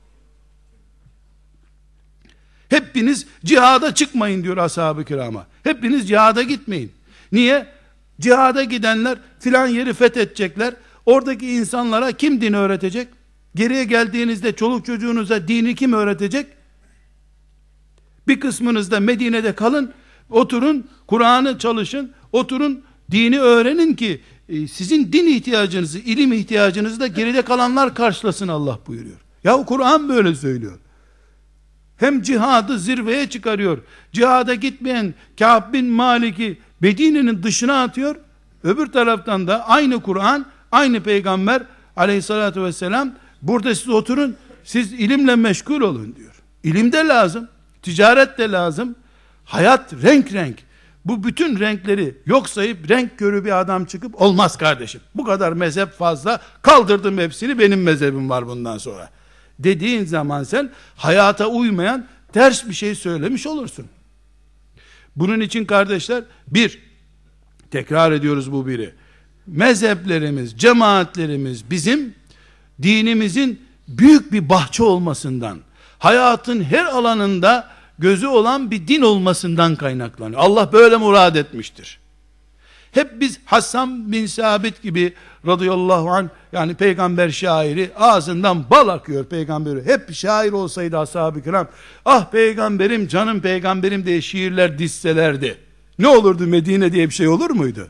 Hepiniz cihada çıkmayın diyor ashab-ı kirama. Hepiniz cihada gitmeyin. Niye? Cihada gidenler filan yeri fethedecekler. Oradaki insanlara kim dini öğretecek? Geriye geldiğinizde çoluk çocuğunuza dini kim öğretecek? Bir kısmınız da Medine'de kalın, oturun, Kur'an'ı çalışın, oturun, dini öğrenin ki e, sizin din ihtiyacınızı, ilim ihtiyacınızı da geride kalanlar karşılasın Allah buyuruyor. Ya Kur'an böyle söylüyor. Hem cihadı zirveye çıkarıyor. Cihada gitmeyen Kâb bin Malik'i Medine'nin dışına atıyor. Öbür taraftan da aynı Kur'an, aynı Peygamber aleyhissalatü vesselam, burada siz oturun, siz ilimle meşgul olun diyor. İlim de lazım, ticaret de lazım. Hayat renk renk. bu bütün renkleri yok sayıp renk körü bir adam çıkıp olmaz kardeşim, bu kadar mezhep fazla, kaldırdım hepsini, benim mezhebim var bundan sonra dediğin zaman sen hayata uymayan ters bir şey söylemiş olursun. Bunun için kardeşler, bir, tekrar ediyoruz bu biri, mezheplerimiz, cemaatlerimiz bizim dinimizin büyük bir bahçe olmasından, hayatın her alanında gözü olan bir din olmasından kaynaklanıyor. Allah böyle murad etmiştir. Hep biz Hasan bin Sabit gibi radıyallahu anh, yani peygamber şairi, ağzından bal akıyor peygamberi. Hep şair olsaydı ashab-ı kiram, ah peygamberim, canım peygamberim diye şiirler dizselerdi, ne olurdu? Medine diye bir şey olur muydu?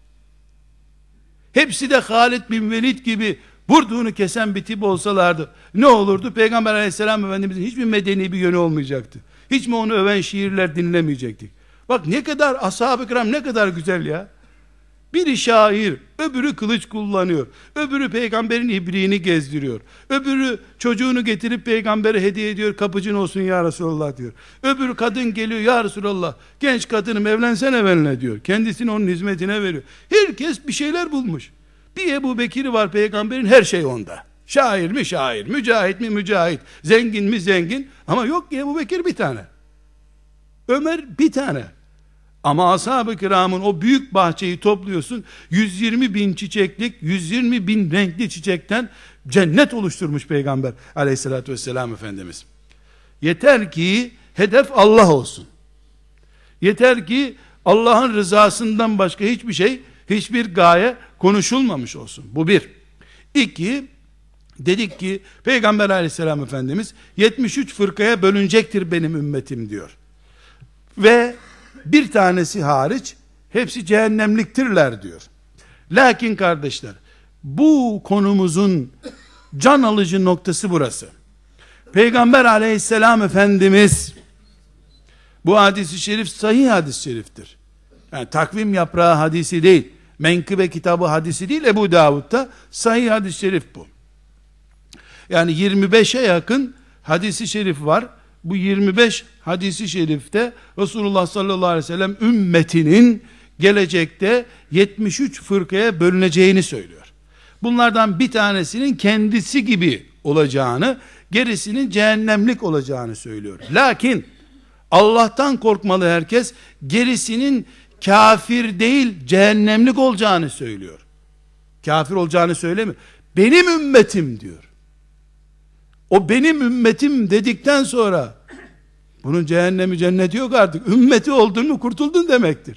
Hepsi de Halid bin Velid gibi vurduğunu kesen bir tip olsalardı ne olurdu? Peygamber aleyhisselam efendimizin hiçbir medeni bir yönü olmayacaktı. Hiç mi onu öven şiirler dinlemeyecektik? Bak ne kadar ashab-ı kiram, ne kadar güzel ya. Biri şair, öbürü kılıç kullanıyor, öbürü peygamberin ibriğini gezdiriyor, öbürü çocuğunu getirip peygambere hediye ediyor, kapıcın olsun ya Resulallah diyor. Öbürü kadın geliyor, ya Resulallah genç kadınım evlensene benimle diyor. Kendisini onun hizmetine veriyor. Herkes bir şeyler bulmuş. Bir Ebu Bekir var peygamberin, her şey onda. Şair mi şair, mücahit mi mücahit, zengin mi zengin, ama yok ki Ebu Bekir bir tane, Ömer bir tane. Ama ashab-ı kiramın o büyük bahçeyi topluyorsun, yüz yirmi bin çiçeklik, yüz yirmi bin renkli çiçekten cennet oluşturmuş peygamber aleyhissalatü vesselam Efendimiz. Yeter ki hedef Allah olsun. Yeter ki Allah'ın rızasından başka hiçbir şey, hiçbir gaye konuşulmamış olsun. Bu bir. İki, dedik ki peygamber aleyhisselam Efendimiz yetmiş üç fırkaya bölünecektir benim ümmetim diyor. Ve bir tanesi hariç hepsi cehennemliktirler diyor. Lakin kardeşler, bu konumuzun can alıcı noktası burası. Peygamber aleyhisselam Efendimiz, bu hadis-i şerif sahih hadis-i şeriftir. Yani takvim yaprağı hadisi değil, menkıbe kitabı hadisi değil, Ebu Davud'da sahih hadis-i şerif bu. Yani yirmi beşe yakın hadisi şerif var. Bu yirmi beş hadisi şerifte Resulullah sallallahu aleyhi ve sellem ümmetinin gelecekte yetmiş üç fırkaya bölüneceğini söylüyor. Bunlardan bir tanesinin kendisi gibi olacağını, gerisinin cehennemlik olacağını söylüyor. Lakin Allah'tan korkmalı herkes, gerisinin kafir değil cehennemlik olacağını söylüyor. Kafir olacağını söylemiyor. Benim ümmetim diyor. O benim ümmetim dedikten sonra bunun cehennemi cenneti yok artık. Ümmeti oldun mu kurtuldun demektir.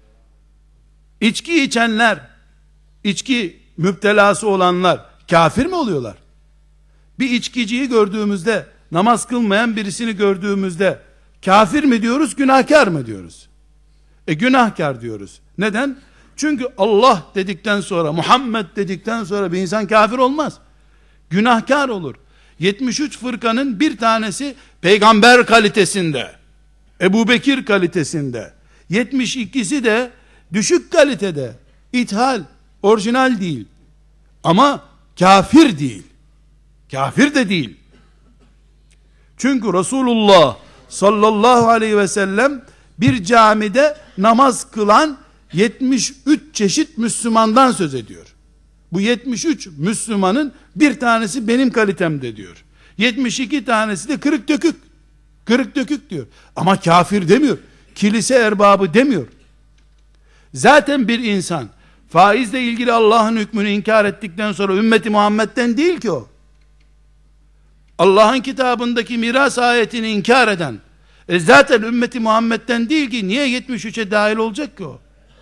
İçki içenler, içki müptelası olanlar kafir mi oluyorlar? Bir içkiciyi gördüğümüzde, namaz kılmayan birisini gördüğümüzde kafir mi diyoruz, günahkar mı diyoruz? E günahkar diyoruz. Neden? Çünkü Allah dedikten sonra, Muhammed dedikten sonra bir insan kafir olmaz. Günahkar olur. yetmiş üç fırkanın bir tanesi peygamber kalitesinde, Ebu Bekir kalitesinde, yetmiş ikisi de düşük kalitede, ithal, orijinal değil. Ama kafir değil. Kafir de değil. Çünkü Resulullah sallallahu aleyhi ve sellem bir camide namaz kılan yetmiş üç çeşit Müslümandan söz ediyor. Bu yetmiş üç Müslümanın bir tanesi benim kalitemde diyor. yetmiş iki tanesi de kırık dökük. Kırık dökük diyor. Ama kafir demiyor. Kilise erbabı demiyor. Zaten bir insan faizle ilgili Allah'ın hükmünü inkar ettikten sonra ümmeti Muhammed'den değil ki o. Allah'ın kitabındaki miras ayetini inkar eden e zaten ümmeti Muhammed'den değil ki, niye yetmiş üçe dahil olacak ki o?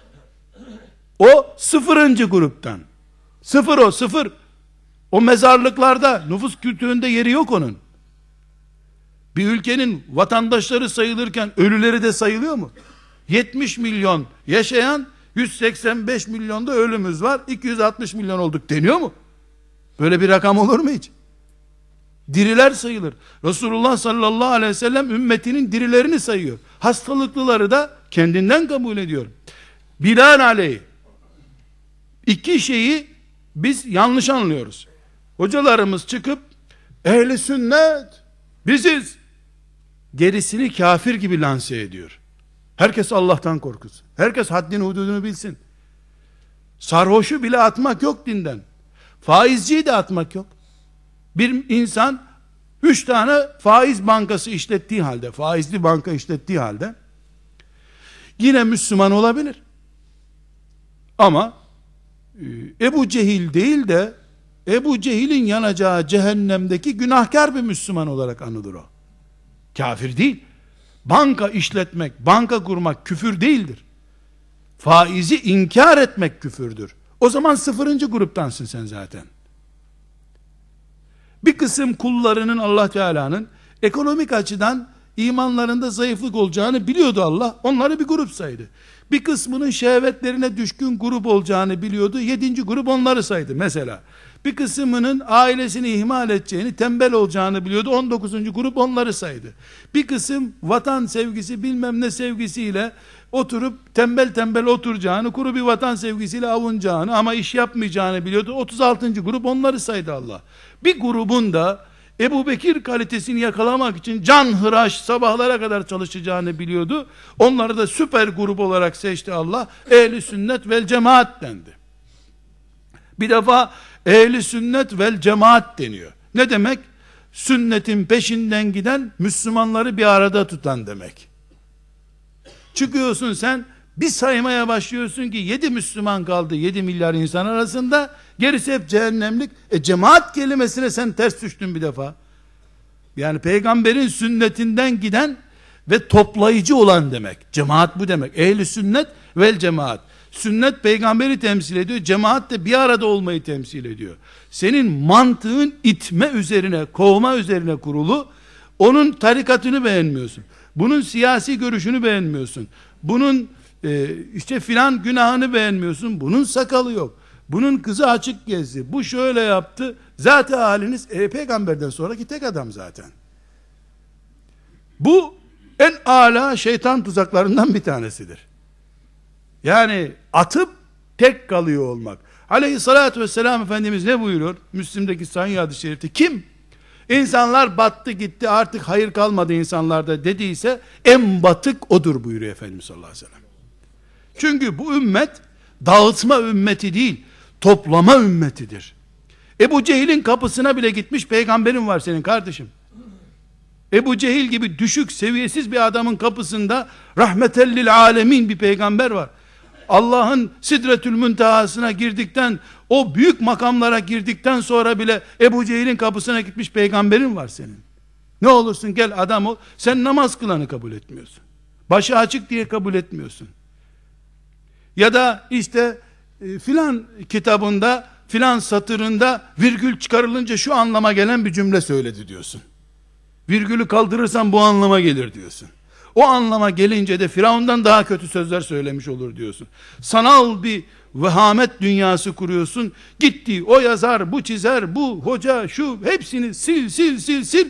O sıfırıncı gruptan. Sıfır o, sıfır. O mezarlıklarda, nüfus kültüründe yeri yok onun. Bir ülkenin vatandaşları sayılırken ölüleri de sayılıyor mu? yetmiş milyon yaşayan, yüz seksen beş milyonda ölümüz var, iki yüz altmış milyon olduk deniyor mu? Böyle bir rakam olur mu hiç? Diriler sayılır. Resulullah sallallahu aleyhi ve sellem ümmetinin dirilerini sayıyor. Hastalıklıları da kendinden kabul ediyor. Binaenaleyh iki şeyi biz yanlış anlıyoruz. Hocalarımız çıkıp ehli sünnet biziz, gerisini kafir gibi lanse ediyor. Herkes Allah'tan korkusun. Herkes haddini hududunu bilsin. Sarhoşu bile atmak yok dinden. Faizciyi de atmak yok. Bir insan üç tane faiz bankası işlettiği halde, faizli banka işlettiği halde yine Müslüman olabilir. Ama Ebu Cehil değil de Ebu Cehil'in yanacağı cehennemdeki günahkar bir Müslüman olarak anılır o. Kafir değil. Banka işletmek, banka kurmak küfür değildir. Faizi inkar etmek küfürdür. O zaman sıfırıncı gruptansın sen zaten. Bir kısım kullarının, Allah Teala'nın ekonomik açıdan imanlarında zayıflık olacağını biliyordu Allah. Onları bir grup saydı. Bir kısmının şehvetlerine düşkün grup olacağını biliyordu. Yedinci grup onları saydı mesela. Bir kısmının ailesini ihmal edeceğini, tembel olacağını biliyordu. On dokuzuncu grup onları saydı. Bir kısım vatan sevgisi, bilmem ne sevgisiyle oturup tembel tembel oturacağını, kuru bir vatan sevgisiyle avunacağını ama iş yapmayacağını biliyordu. Otuz altıncı grup onları saydı Allah. Bir grubun da Ebu Bekir kalitesini yakalamak için canhıraş sabahlara kadar çalışacağını biliyordu. Onları da süper grup olarak seçti Allah. Ehli sünnet vel cemaat dendi. Bir defa ehli sünnet vel cemaat deniyor. Ne demek? Sünnetin peşinden giden, Müslümanları bir arada tutan demek. Çıkıyorsun sen, bir saymaya başlıyorsun ki yedi Müslüman kaldı yedi milyar insan arasında, gerisi hep cehennemlik. E cemaat kelimesine sen ters düştün bir defa. Yani peygamberin sünnetinden giden ve toplayıcı olan demek. Cemaat bu demek. Ehli sünnet vel cemaat. Sünnet peygamberi temsil ediyor. Cemaat de bir arada olmayı temsil ediyor. Senin mantığın itme üzerine, kovma üzerine kurulu. Onun tarikatını beğenmiyorsun. Bunun siyasi görüşünü beğenmiyorsun. Bunun e, işte filan günahını beğenmiyorsun. Bunun sakalı yok. Bunun kızı açık gezdi. Bu şöyle yaptı. Zaten haliniz e, peygamberden sonraki tek adam zaten. Bu en âlâ şeytan tuzaklarından bir tanesidir. Yani atıp tek kalıyor olmak. Aleyhissalatü vesselam Efendimiz ne buyuruyor? Müslim'deki sahih hadis-i şerifte kim İnsanlar battı gitti artık hayır kalmadı insanlarda dediyse en batık odur buyuruyor Efendimiz sallallahu aleyhi ve sellem. Çünkü bu ümmet dağıtma ümmeti değil, toplama ümmetidir. Ebu Cehil'in kapısına bile gitmiş peygamberin var senin kardeşim. Ebu Cehil gibi düşük seviyesiz bir adamın kapısında rahmetellil alemin bir peygamber var. Allah'ın Sidretül Müntehasına girdikten, o büyük makamlara girdikten sonra bile Ebu Cehil'in kapısına gitmiş peygamberin var senin. Ne olursun gel adam ol. Sen namaz kılanı kabul etmiyorsun. Başı açık diye kabul etmiyorsun. Ya da işte e, filan kitabında, filan satırında virgül çıkarılınca şu anlama gelen bir cümle söyledi diyorsun. Virgülü kaldırırsan bu anlama gelir diyorsun. O anlama gelince de Firavundan daha kötü sözler söylemiş olur diyorsun. Sanal bir vehamet dünyası kuruyorsun. Gitti o yazar, bu çizer, bu hoca, şu hepsini sil sil sil sil.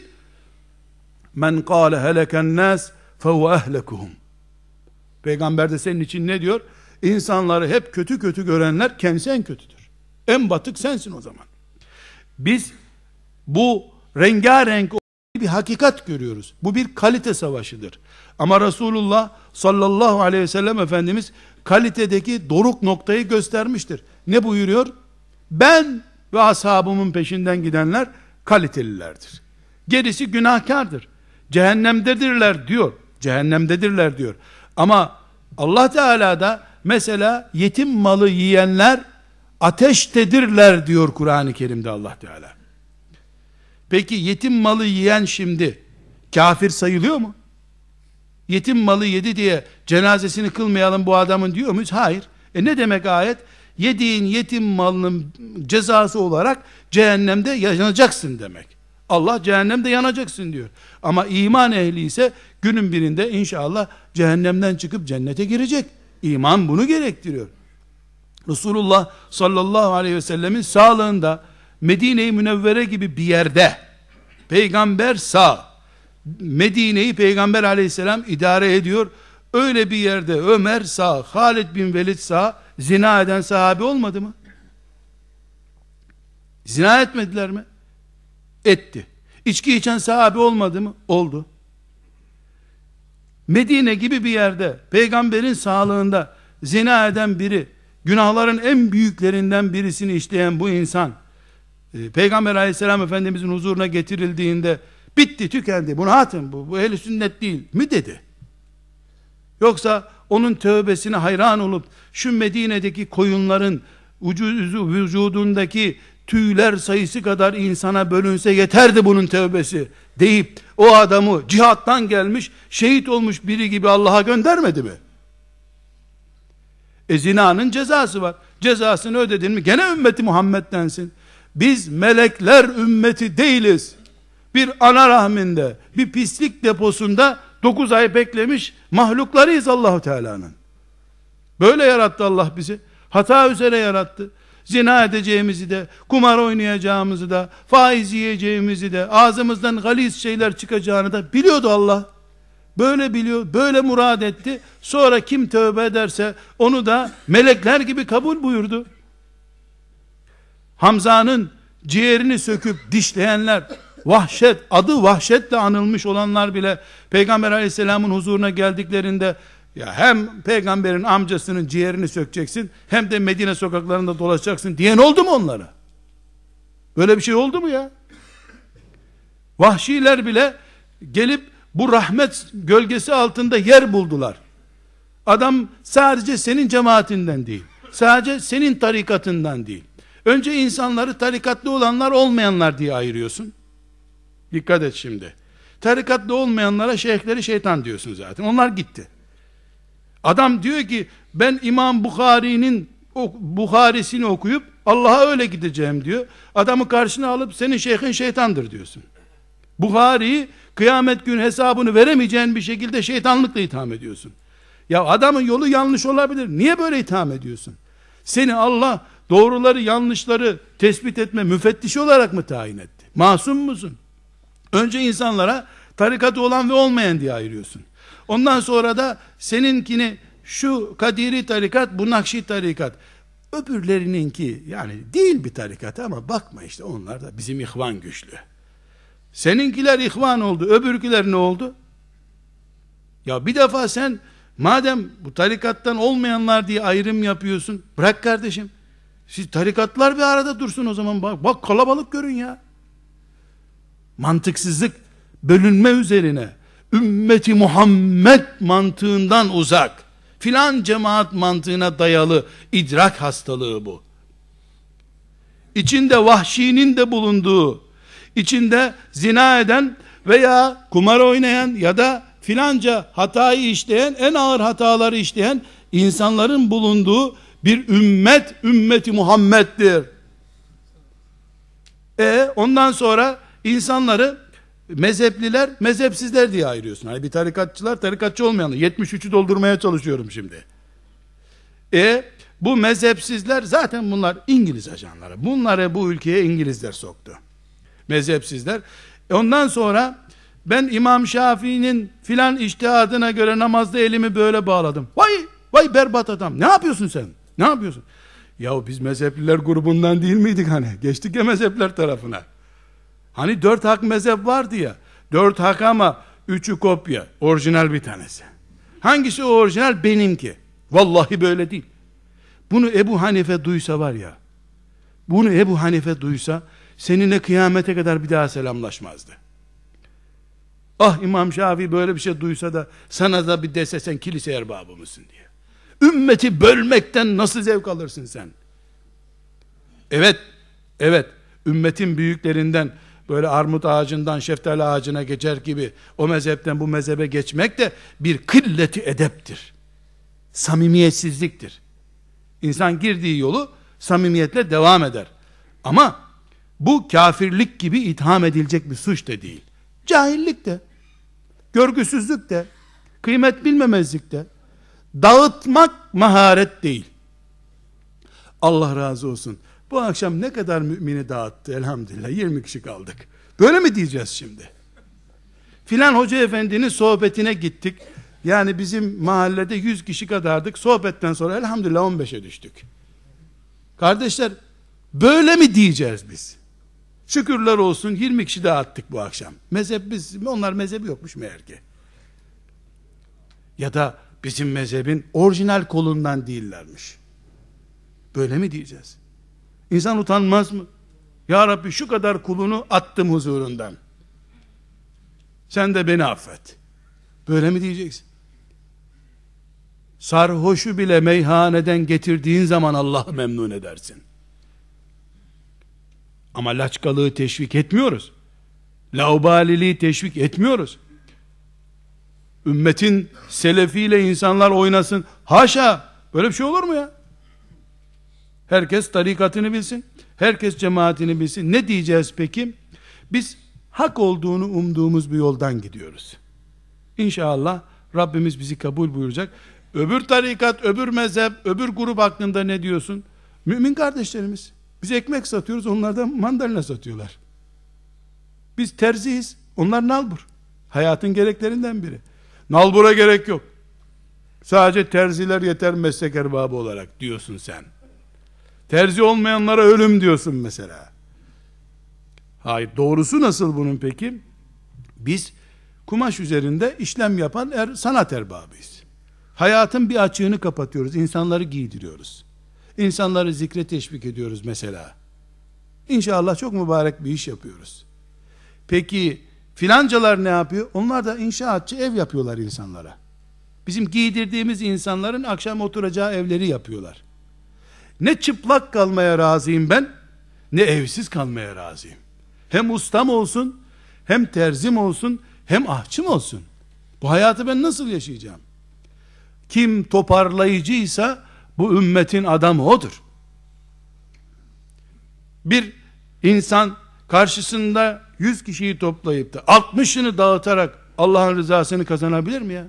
Men kâle heleken nâs fehuve ehlekuhum. Peygamber de senin için ne diyor? İnsanları hep kötü kötü görenler kendisi en kötüdür. En batık sensin o zaman. Biz bu rengarenk bir hakikat görüyoruz. Bu bir kalite savaşıdır. Ama Resulullah sallallahu aleyhi ve sellem Efendimiz kalitedeki doruk noktayı göstermiştir. Ne buyuruyor? Ben ve ashabımın peşinden gidenler kalitelilerdir. Gerisi günahkardır. Cehennemdedirler diyor. Cehennemdedirler diyor. Ama Allah Teala da mesela yetim malı yiyenler ateştedirler diyor Kur'an-ı Kerim'de Allah Teala. Peki yetim malı yiyen şimdi kafir sayılıyor mu? Yetim malı yedi diye cenazesini kılmayalım bu adamın diyor muyuz? Hayır. E ne demek ayet? Yediğin yetim malının cezası olarak cehennemde yanacaksın demek. Allah cehennemde yanacaksın diyor. Ama iman ehli ise günün birinde inşallah cehennemden çıkıp cennete girecek. İman bunu gerektiriyor. Resulullah sallallahu aleyhi ve sellemin sağlığında Medine-i Münevvere gibi bir yerde peygamber sağ, Medine'yi peygamber aleyhisselam idare ediyor. Öyle bir yerde Ömer sağ, Halid bin Velid sağ, zina eden sahabe olmadı mı? Zina etmediler mi? Etti. İçki içen sahabe olmadı mı? Oldu. Medine gibi bir yerde, peygamberin sağlığında zina eden biri, günahların en büyüklerinden birisini işleyen bu insan, e, Peygamber aleyhisselam efendimizin huzuruna getirildiğinde, bitti tükendi, bunu atın, bu, bu ehl-i sünnet değil mi dedi. Yoksa onun tövbesine hayran olup, şu Medine'deki koyunların vücudu, vücudundaki tüyler sayısı kadar insana bölünse yeterdi bunun tövbesi deyip, o adamı cihattan gelmiş, şehit olmuş biri gibi Allah'a göndermedi mi? E zinanın cezası var. Cezasını ödedin mi gene ümmeti Muhammed'densin. Biz melekler ümmeti değiliz. Bir ana rahminde, bir pislik deposunda dokuz ay beklemiş mahluklarıyız Allahu Teala'nın. Böyle yarattı Allah bizi. Hata üzere yarattı. Zina edeceğimizi de, kumar oynayacağımızı da, faiz yiyeceğimizi de, ağzımızdan galiz şeyler çıkacağını da biliyordu Allah. Böyle biliyor, böyle murad etti. Sonra kim tövbe ederse onu da melekler gibi kabul buyurdu. Hamza'nın ciğerini söküp dişleyenler, vahşet, adı vahşetle anılmış olanlar bile Peygamber aleyhisselamın huzuruna geldiklerinde, ya hem peygamberin amcasının ciğerini sökeceksin, hem de Medine sokaklarında dolaşacaksın diyen oldu mu onlara? Böyle bir şey oldu mu ya? Vahşiler bile gelip bu rahmet gölgesi altında yer buldular. Adam sadece senin cemaatinden değil, sadece senin tarikatından değil. Önce insanları tarikatlı olanlar olmayanlar diye ayırıyorsun. Dikkat et şimdi. Tarikatlı olmayanlara şeyhleri şeytan diyorsun zaten. Onlar gitti. Adam diyor ki ben İmam Bukhari'nin Bukhari'sini okuyup Allah'a öyle gideceğim diyor. Adamı karşına alıp senin şeyhin şeytandır diyorsun. Bukhari'yi kıyamet günü hesabını veremeyeceğin bir şekilde şeytanlıkla itham ediyorsun. Ya adamın yolu yanlış olabilir. Niye böyle itham ediyorsun? Seni Allah doğruları yanlışları tespit etme müfettişi olarak mı tayin etti? Masum musun? Önce insanlara tarikatı olan ve olmayan diye ayırıyorsun. Ondan sonra da seninkini şu Kadiri tarikat, bu Nakşi tarikat. Öbürlerininki yani değil bir tarikat ama bakma işte onlar da bizim ihvan güçlü. Seninkiler ihvan oldu, öbürküler ne oldu? Ya bir defa sen madem bu tarikattan olmayanlar diye ayrım yapıyorsun, bırak kardeşim. Siz tarikatlar bir arada dursun o zaman, bak, bak kalabalık görün ya. Mantıksızlık, bölünme üzerine, ümmeti Muhammed mantığından uzak, filan cemaat mantığına dayalı idrak hastalığı bu. İçinde vahşinin de bulunduğu, içinde zina eden veya kumar oynayan ya da filanca hatayı işleyen, en ağır hataları işleyen insanların bulunduğu bir ümmet, ümmeti Muhammed'dir. E ondan sonra insanları mezhepliler, mezhepsizler diye ayırıyorsun. Hani bir tarikatçılar, tarikatçı olmayanlar. yetmiş üçü doldurmaya çalışıyorum şimdi. E bu mezhepsizler zaten bunlar İngiliz ajanları. Bunları bu ülkeye İngilizler soktu. Mezhepsizler. E ondan sonra ben İmam Şafii'nin filan içtihadına göre namazda elimi böyle bağladım. Vay, vay berbat adam. Ne yapıyorsun sen? Ne yapıyorsun? Yahu biz mezhepliler grubundan değil miydik hani? Geçtik ya mezhepler tarafına. Hani dört hak mezhep vardı ya. Dört hak ama üçü kopya. Orijinal bir tanesi. Hangisi o orijinal? Benimki. Vallahi böyle değil. Bunu Ebu Hanife duysa var ya. Bunu Ebu Hanife duysa seninle kıyamete kadar bir daha selamlaşmazdı. Ah İmam Şafii böyle bir şey duysa da sana da bir dese sen kilise erbabı mısın diye. Ümmeti bölmekten nasıl zevk alırsın sen? Evet, evet. Ümmetin büyüklerinden böyle armut ağacından şeftali ağacına geçer gibi o mezhepten bu mezhebe geçmek de bir kılleti edeptir. Samimiyetsizliktir. İnsan girdiği yolu samimiyetle devam eder. Ama bu kafirlik gibi itham edilecek bir suç da değil. Cahillik de, görgüsüzlük de, kıymet bilmemezlik de, dağıtmak maharet değil. Allah razı olsun. Bu akşam ne kadar mümini dağıttı elhamdülillah, yirmi kişi kaldık. Böyle mi diyeceğiz şimdi? Filan hoca efendinin sohbetine gittik. Yani bizim mahallede yüz kişi kadardık. Sohbetten sonra elhamdülillah on beşe düştük. Kardeşler, böyle mi diyeceğiz biz? Şükürler olsun yirmi kişi dağıttık bu akşam. Mezhep biz, onlar mezhebi yokmuş meğer ki. Ya da bizim mezhebin orijinal kolundan değillermiş. Böyle mi diyeceğiz? İnsan utanmaz mı? Ya Rabbi şu kadar kulunu attım huzurundan. Sen de beni affet. Böyle mi diyeceksin? Sarhoşu bile meyhaneden getirdiğin zaman Allah'ı memnun edersin. Ama laçkalığı teşvik etmiyoruz. Laubaliliği teşvik etmiyoruz. Ümmetin selefiyle insanlar oynasın. Haşa! Böyle bir şey olur mu ya? Herkes tarikatını bilsin. Herkes cemaatini bilsin. Ne diyeceğiz peki? Biz hak olduğunu umduğumuz bir yoldan gidiyoruz. İnşallah Rabbimiz bizi kabul buyuracak. Öbür tarikat, öbür mezhep, öbür grup hakkında ne diyorsun? Mümin kardeşlerimiz. Biz ekmek satıyoruz, onlar da mandalina satıyorlar. Biz terziyiz, onlar nalbur. Hayatın gereklerinden biri. Nalbura gerek yok. Sadece terziler yeter meslek erbabı olarak diyorsun sen. Terzi olmayanlara ölüm diyorsun mesela. Hayır, doğrusu nasıl bunun peki? Biz kumaş üzerinde işlem yapan er, sanat erbabıyız. Hayatın bir açığını kapatıyoruz, insanları giydiriyoruz. İnsanları zikre teşvik ediyoruz mesela. İnşallah çok mübarek bir iş yapıyoruz. Peki filancalar ne yapıyor? Onlar da inşaatçı, ev yapıyorlar insanlara. Bizim giydirdiğimiz insanların akşam oturacağı evleri yapıyorlar. Ne çıplak kalmaya razıyım ben, ne evsiz kalmaya razıyım. Hem ustam olsun, hem terzim olsun, hem ahçım olsun. Bu hayatı ben nasıl yaşayacağım? Kim toparlayıcıysa bu ümmetin adamı odur. Bir insan karşısında yüz kişiyi toplayıp da altmışını dağıtarak Allah'ın rızasını kazanabilir mi ya?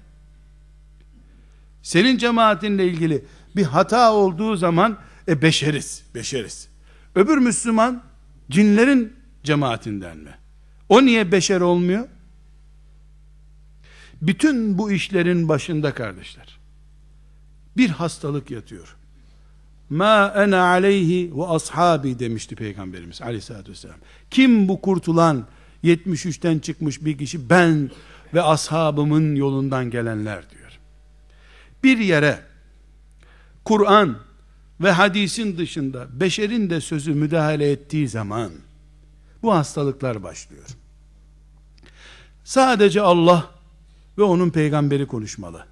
Senin cemaatinle ilgili bir hata olduğu zaman e beşeriz, beşeriz. Öbür Müslüman cinlerin cemaatinden mi? O niye beşer olmuyor? Bütün bu işlerin başında kardeşler, bir hastalık yatıyor. Ma ene aleyhi ve ashabi demişti Peygamberimiz aleyhissalatü vesselam. Kim bu kurtulan yetmiş üçten çıkmış bir kişi? Ben ve ashabımın yolundan gelenler diyor. Bir yere Kur'an ve hadisin dışında beşerin de sözü müdahale ettiği zaman bu hastalıklar başlıyor. Sadece Allah ve onun peygamberi konuşmalı.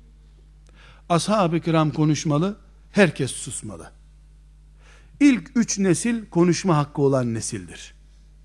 Ashab-ı kiram konuşmalı, herkes susmalı. İlk üç nesil konuşma hakkı olan nesildir.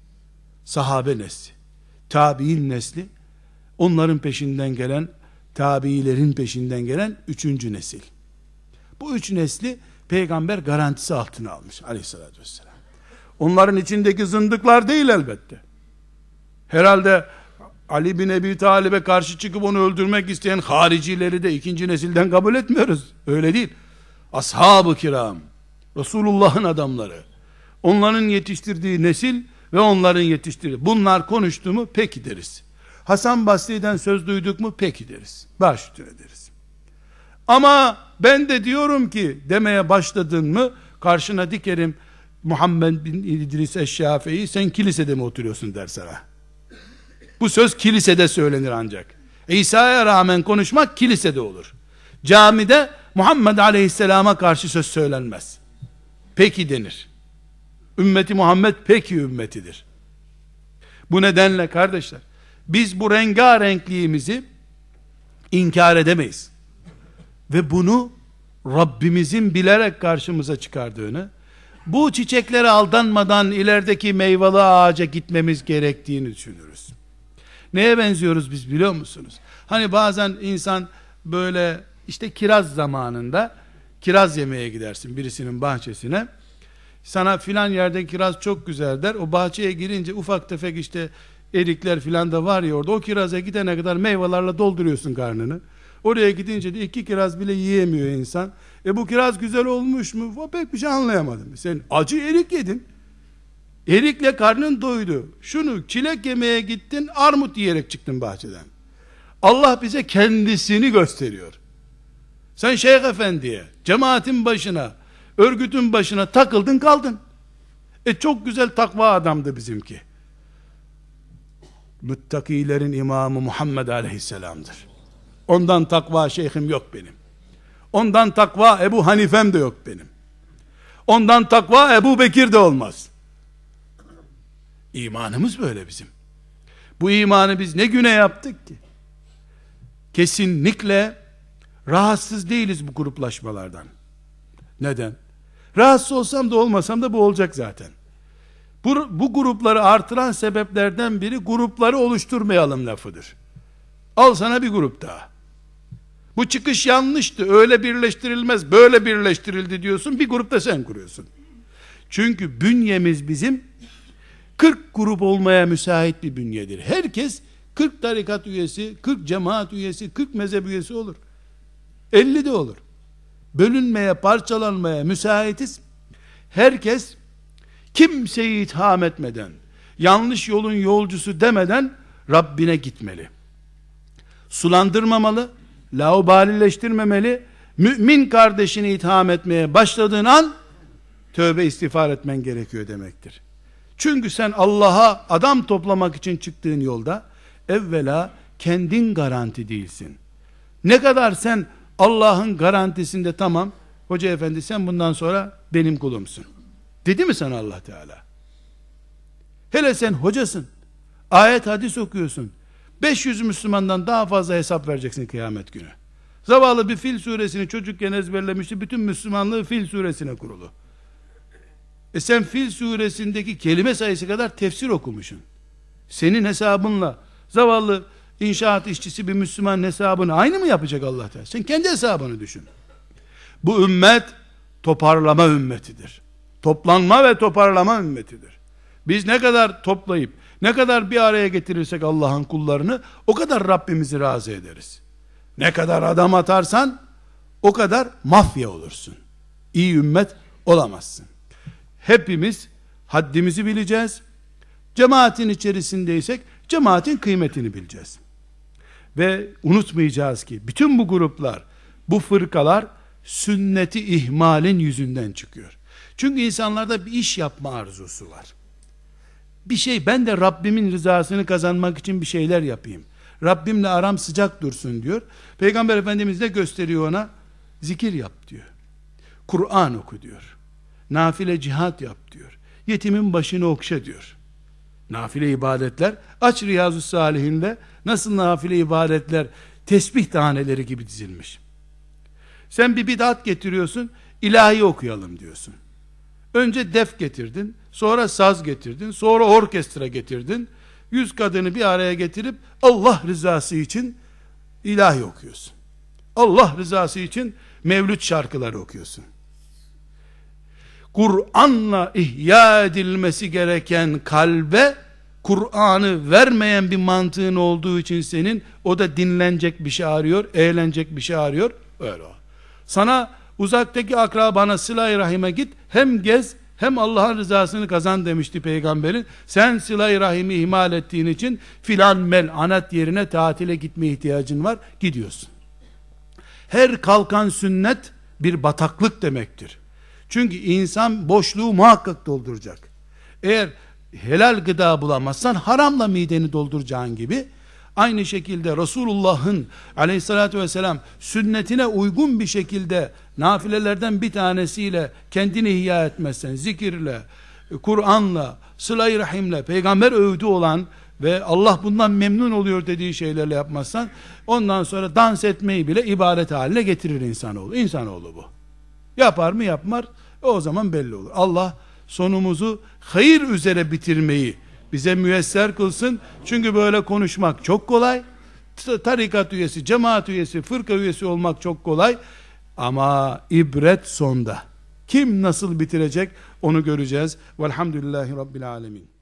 Sahabe nesli, tabi'in nesli, onların peşinden gelen, tabi'ilerin peşinden gelen üçüncü nesil. Bu üç nesli peygamber garantisi altına almış aleyhissalatü vesselam. Onların içindeki zındıklar değil elbette. Herhalde Ali bin Ebi Talib'e karşı çıkıp onu öldürmek isteyen haricileri de ikinci nesilden kabul etmiyoruz. Öyle değil. Ashab-ı kiram, Resulullah'ın adamları, onların yetiştirdiği nesil ve onların yetiştirdiği, bunlar konuştu mu peki deriz. Hasan Basri'den söz duyduk mu peki deriz. Baş üstüne deriz. Ama ben de diyorum ki demeye başladın mı karşına dikerim Muhammed bin İdris Eşşafi'yi, sen kilisede mi oturuyorsun der sana. Bu söz kilisede söylenir ancak. İsa'ya rağmen konuşmak kilisede olur. Camide Muhammed Aleyhisselam'a karşı söz söylenmez. Peki denir. Ümmeti Muhammed peki ümmetidir. Bu nedenle kardeşler, biz bu rengarenkliğimizi inkar edemeyiz. Ve bunu Rabbimizin bilerek karşımıza çıkardığını, bu çiçeklere aldanmadan ilerideki meyveli ağaca gitmemiz gerektiğini düşünürüz. Neye benziyoruz biz biliyor musunuz? Hani bazen insan böyle işte kiraz zamanında kiraz yemeye gidersin birisinin bahçesine. Sana filan yerden kiraz çok güzel der. O bahçeye girince ufak tefek işte erikler filan da var ya orada. O kiraza gidene kadar meyvelerle dolduruyorsun karnını. Oraya gidince de iki kiraz bile yiyemiyor insan. E bu kiraz güzel olmuş mu? O pek bir şey anlayamadım. Sen acı erik yedin. Erikle karnın doydu. Şunu çilek yemeye gittin, armut yiyerek çıktın bahçeden. Allah bize kendisini gösteriyor. Sen Şeyh Efendi'ye, cemaatin başına, örgütün başına takıldın kaldın. E çok güzel takva adamdı bizimki. Muttakilerin imamı Muhammed Aleyhisselam'dır. Ondan takva şeyhim yok benim. Ondan takva Ebu Hanifem de yok benim. Ondan takva Ebu Bekir de olmaz. İmanımız böyle bizim. Bu imanı biz ne güne yaptık ki? Kesinlikle rahatsız değiliz bu gruplaşmalardan. Neden? Rahatsız olsam da olmasam da bu olacak zaten. Bu, bu grupları artıran sebeplerden biri grupları oluşturmayalım lafıdır. Al sana bir grup daha. Bu çıkış yanlıştı. Öyle birleştirilmez, böyle birleştirildi diyorsun. Bir grupta sen kuruyorsun. Çünkü bünyemiz bizim kırk grup olmaya müsait bir bünyedir. Herkes kırk tarikat üyesi, kırk cemaat üyesi, kırk mezhep üyesi olur. elli de olur. Bölünmeye, parçalanmaya müsaitiz. Herkes kimseyi itham etmeden, yanlış yolun yolcusu demeden Rabbine gitmeli. Sulandırmamalı, laubalileştirmemeli. Mümin kardeşini itham etmeye başladığın an tövbe istiğfar etmen gerekiyor demektir. Çünkü sen Allah'a adam toplamak için çıktığın yolda evvela kendin garanti değilsin. Ne kadar sen Allah'ın garantisinde tamam, hoca efendi sen bundan sonra benim kulumsun dedi mi sana Allah Teala? Hele sen hocasın, ayet hadis okuyorsun, beş yüz Müslümandan daha fazla hesap vereceksin kıyamet günü. Zavallı bir Fil suresini çocukken ezberlemişti, bütün Müslümanlığı Fil suresine kurulu. E sen Fil suresindeki kelime sayısı kadar tefsir okumuşsun. Senin hesabınla zavallı inşaat işçisi bir Müslüman hesabını aynı mı yapacak Allah Teala? Sen kendi hesabını düşün. Bu ümmet toparlama ümmetidir. Toplanma ve toparlama ümmetidir. Biz ne kadar toplayıp ne kadar bir araya getirirsek Allah'ın kullarını o kadar Rabbimizi razı ederiz. Ne kadar adam atarsan o kadar mafya olursun. İyi ümmet olamazsın. Hepimiz haddimizi bileceğiz. Cemaatin içerisindeysek cemaatin kıymetini bileceğiz. Ve unutmayacağız ki bütün bu gruplar, bu fırkalar sünneti ihmalin yüzünden çıkıyor. Çünkü insanlarda bir iş yapma arzusu var. Bir şey, ben de Rabbimin rızasını kazanmak için bir şeyler yapayım. Rabbimle aram sıcak dursun diyor. Peygamber Efendimiz de gösteriyor ona, zikir yap diyor. Kur'an oku diyor. Nafile cihat yap diyor. Yetimin başını okşa diyor. Nafile ibadetler, aç Riyazu Salihinde nasıl nafile ibadetler tesbih taneleri gibi dizilmiş. Sen bir bid'at getiriyorsun, ilahi okuyalım diyorsun. Önce def getirdin, sonra saz getirdin, sonra orkestra getirdin. Yüz kadını bir araya getirip Allah rızası için ilahi okuyorsun. Allah rızası için mevlüt şarkıları okuyorsun. Kur'an'la ihya edilmesi gereken kalbe Kur'an'ı vermeyen bir mantığın olduğu için senin, o da dinlenecek bir şey arıyor, eğlenecek bir şey arıyor. Öyle o. Sana uzaktaki akrabana sıla-i rahime git, hem gez hem Allah'ın rızasını kazan demişti Peygamberin. Sen sıla-i rahimi ihmal ettiğin için filan mel'anat yerine tatile gitme ihtiyacın var, gidiyorsun. Her kalkan sünnet bir bataklık demektir. Çünkü insan boşluğu muhakkak dolduracak. Eğer helal gıda bulamazsan haramla mideni dolduracağın gibi, aynı şekilde Resulullah'ın aleyhissalatü vesselam sünnetine uygun bir şekilde nafilelerden bir tanesiyle kendini ihya etmezsen, zikirle, Kur'an'la, sıla-i rahimle, peygamber övdü olan ve Allah bundan memnun oluyor dediği şeylerle yapmazsan, ondan sonra dans etmeyi bile ibadet haline getirir insanoğlu. İnsanoğlu bu. Yapar mı yapmaz, o zaman belli olur. Allah sonumuzu hayır üzere bitirmeyi bize müyesser kılsın. Çünkü böyle konuşmak çok kolay. Tarikat üyesi, cemaat üyesi, fırka üyesi olmak çok kolay. Ama ibret sonda. Kim nasıl bitirecek onu göreceğiz. Velhamdülillahi Rabbil alemin.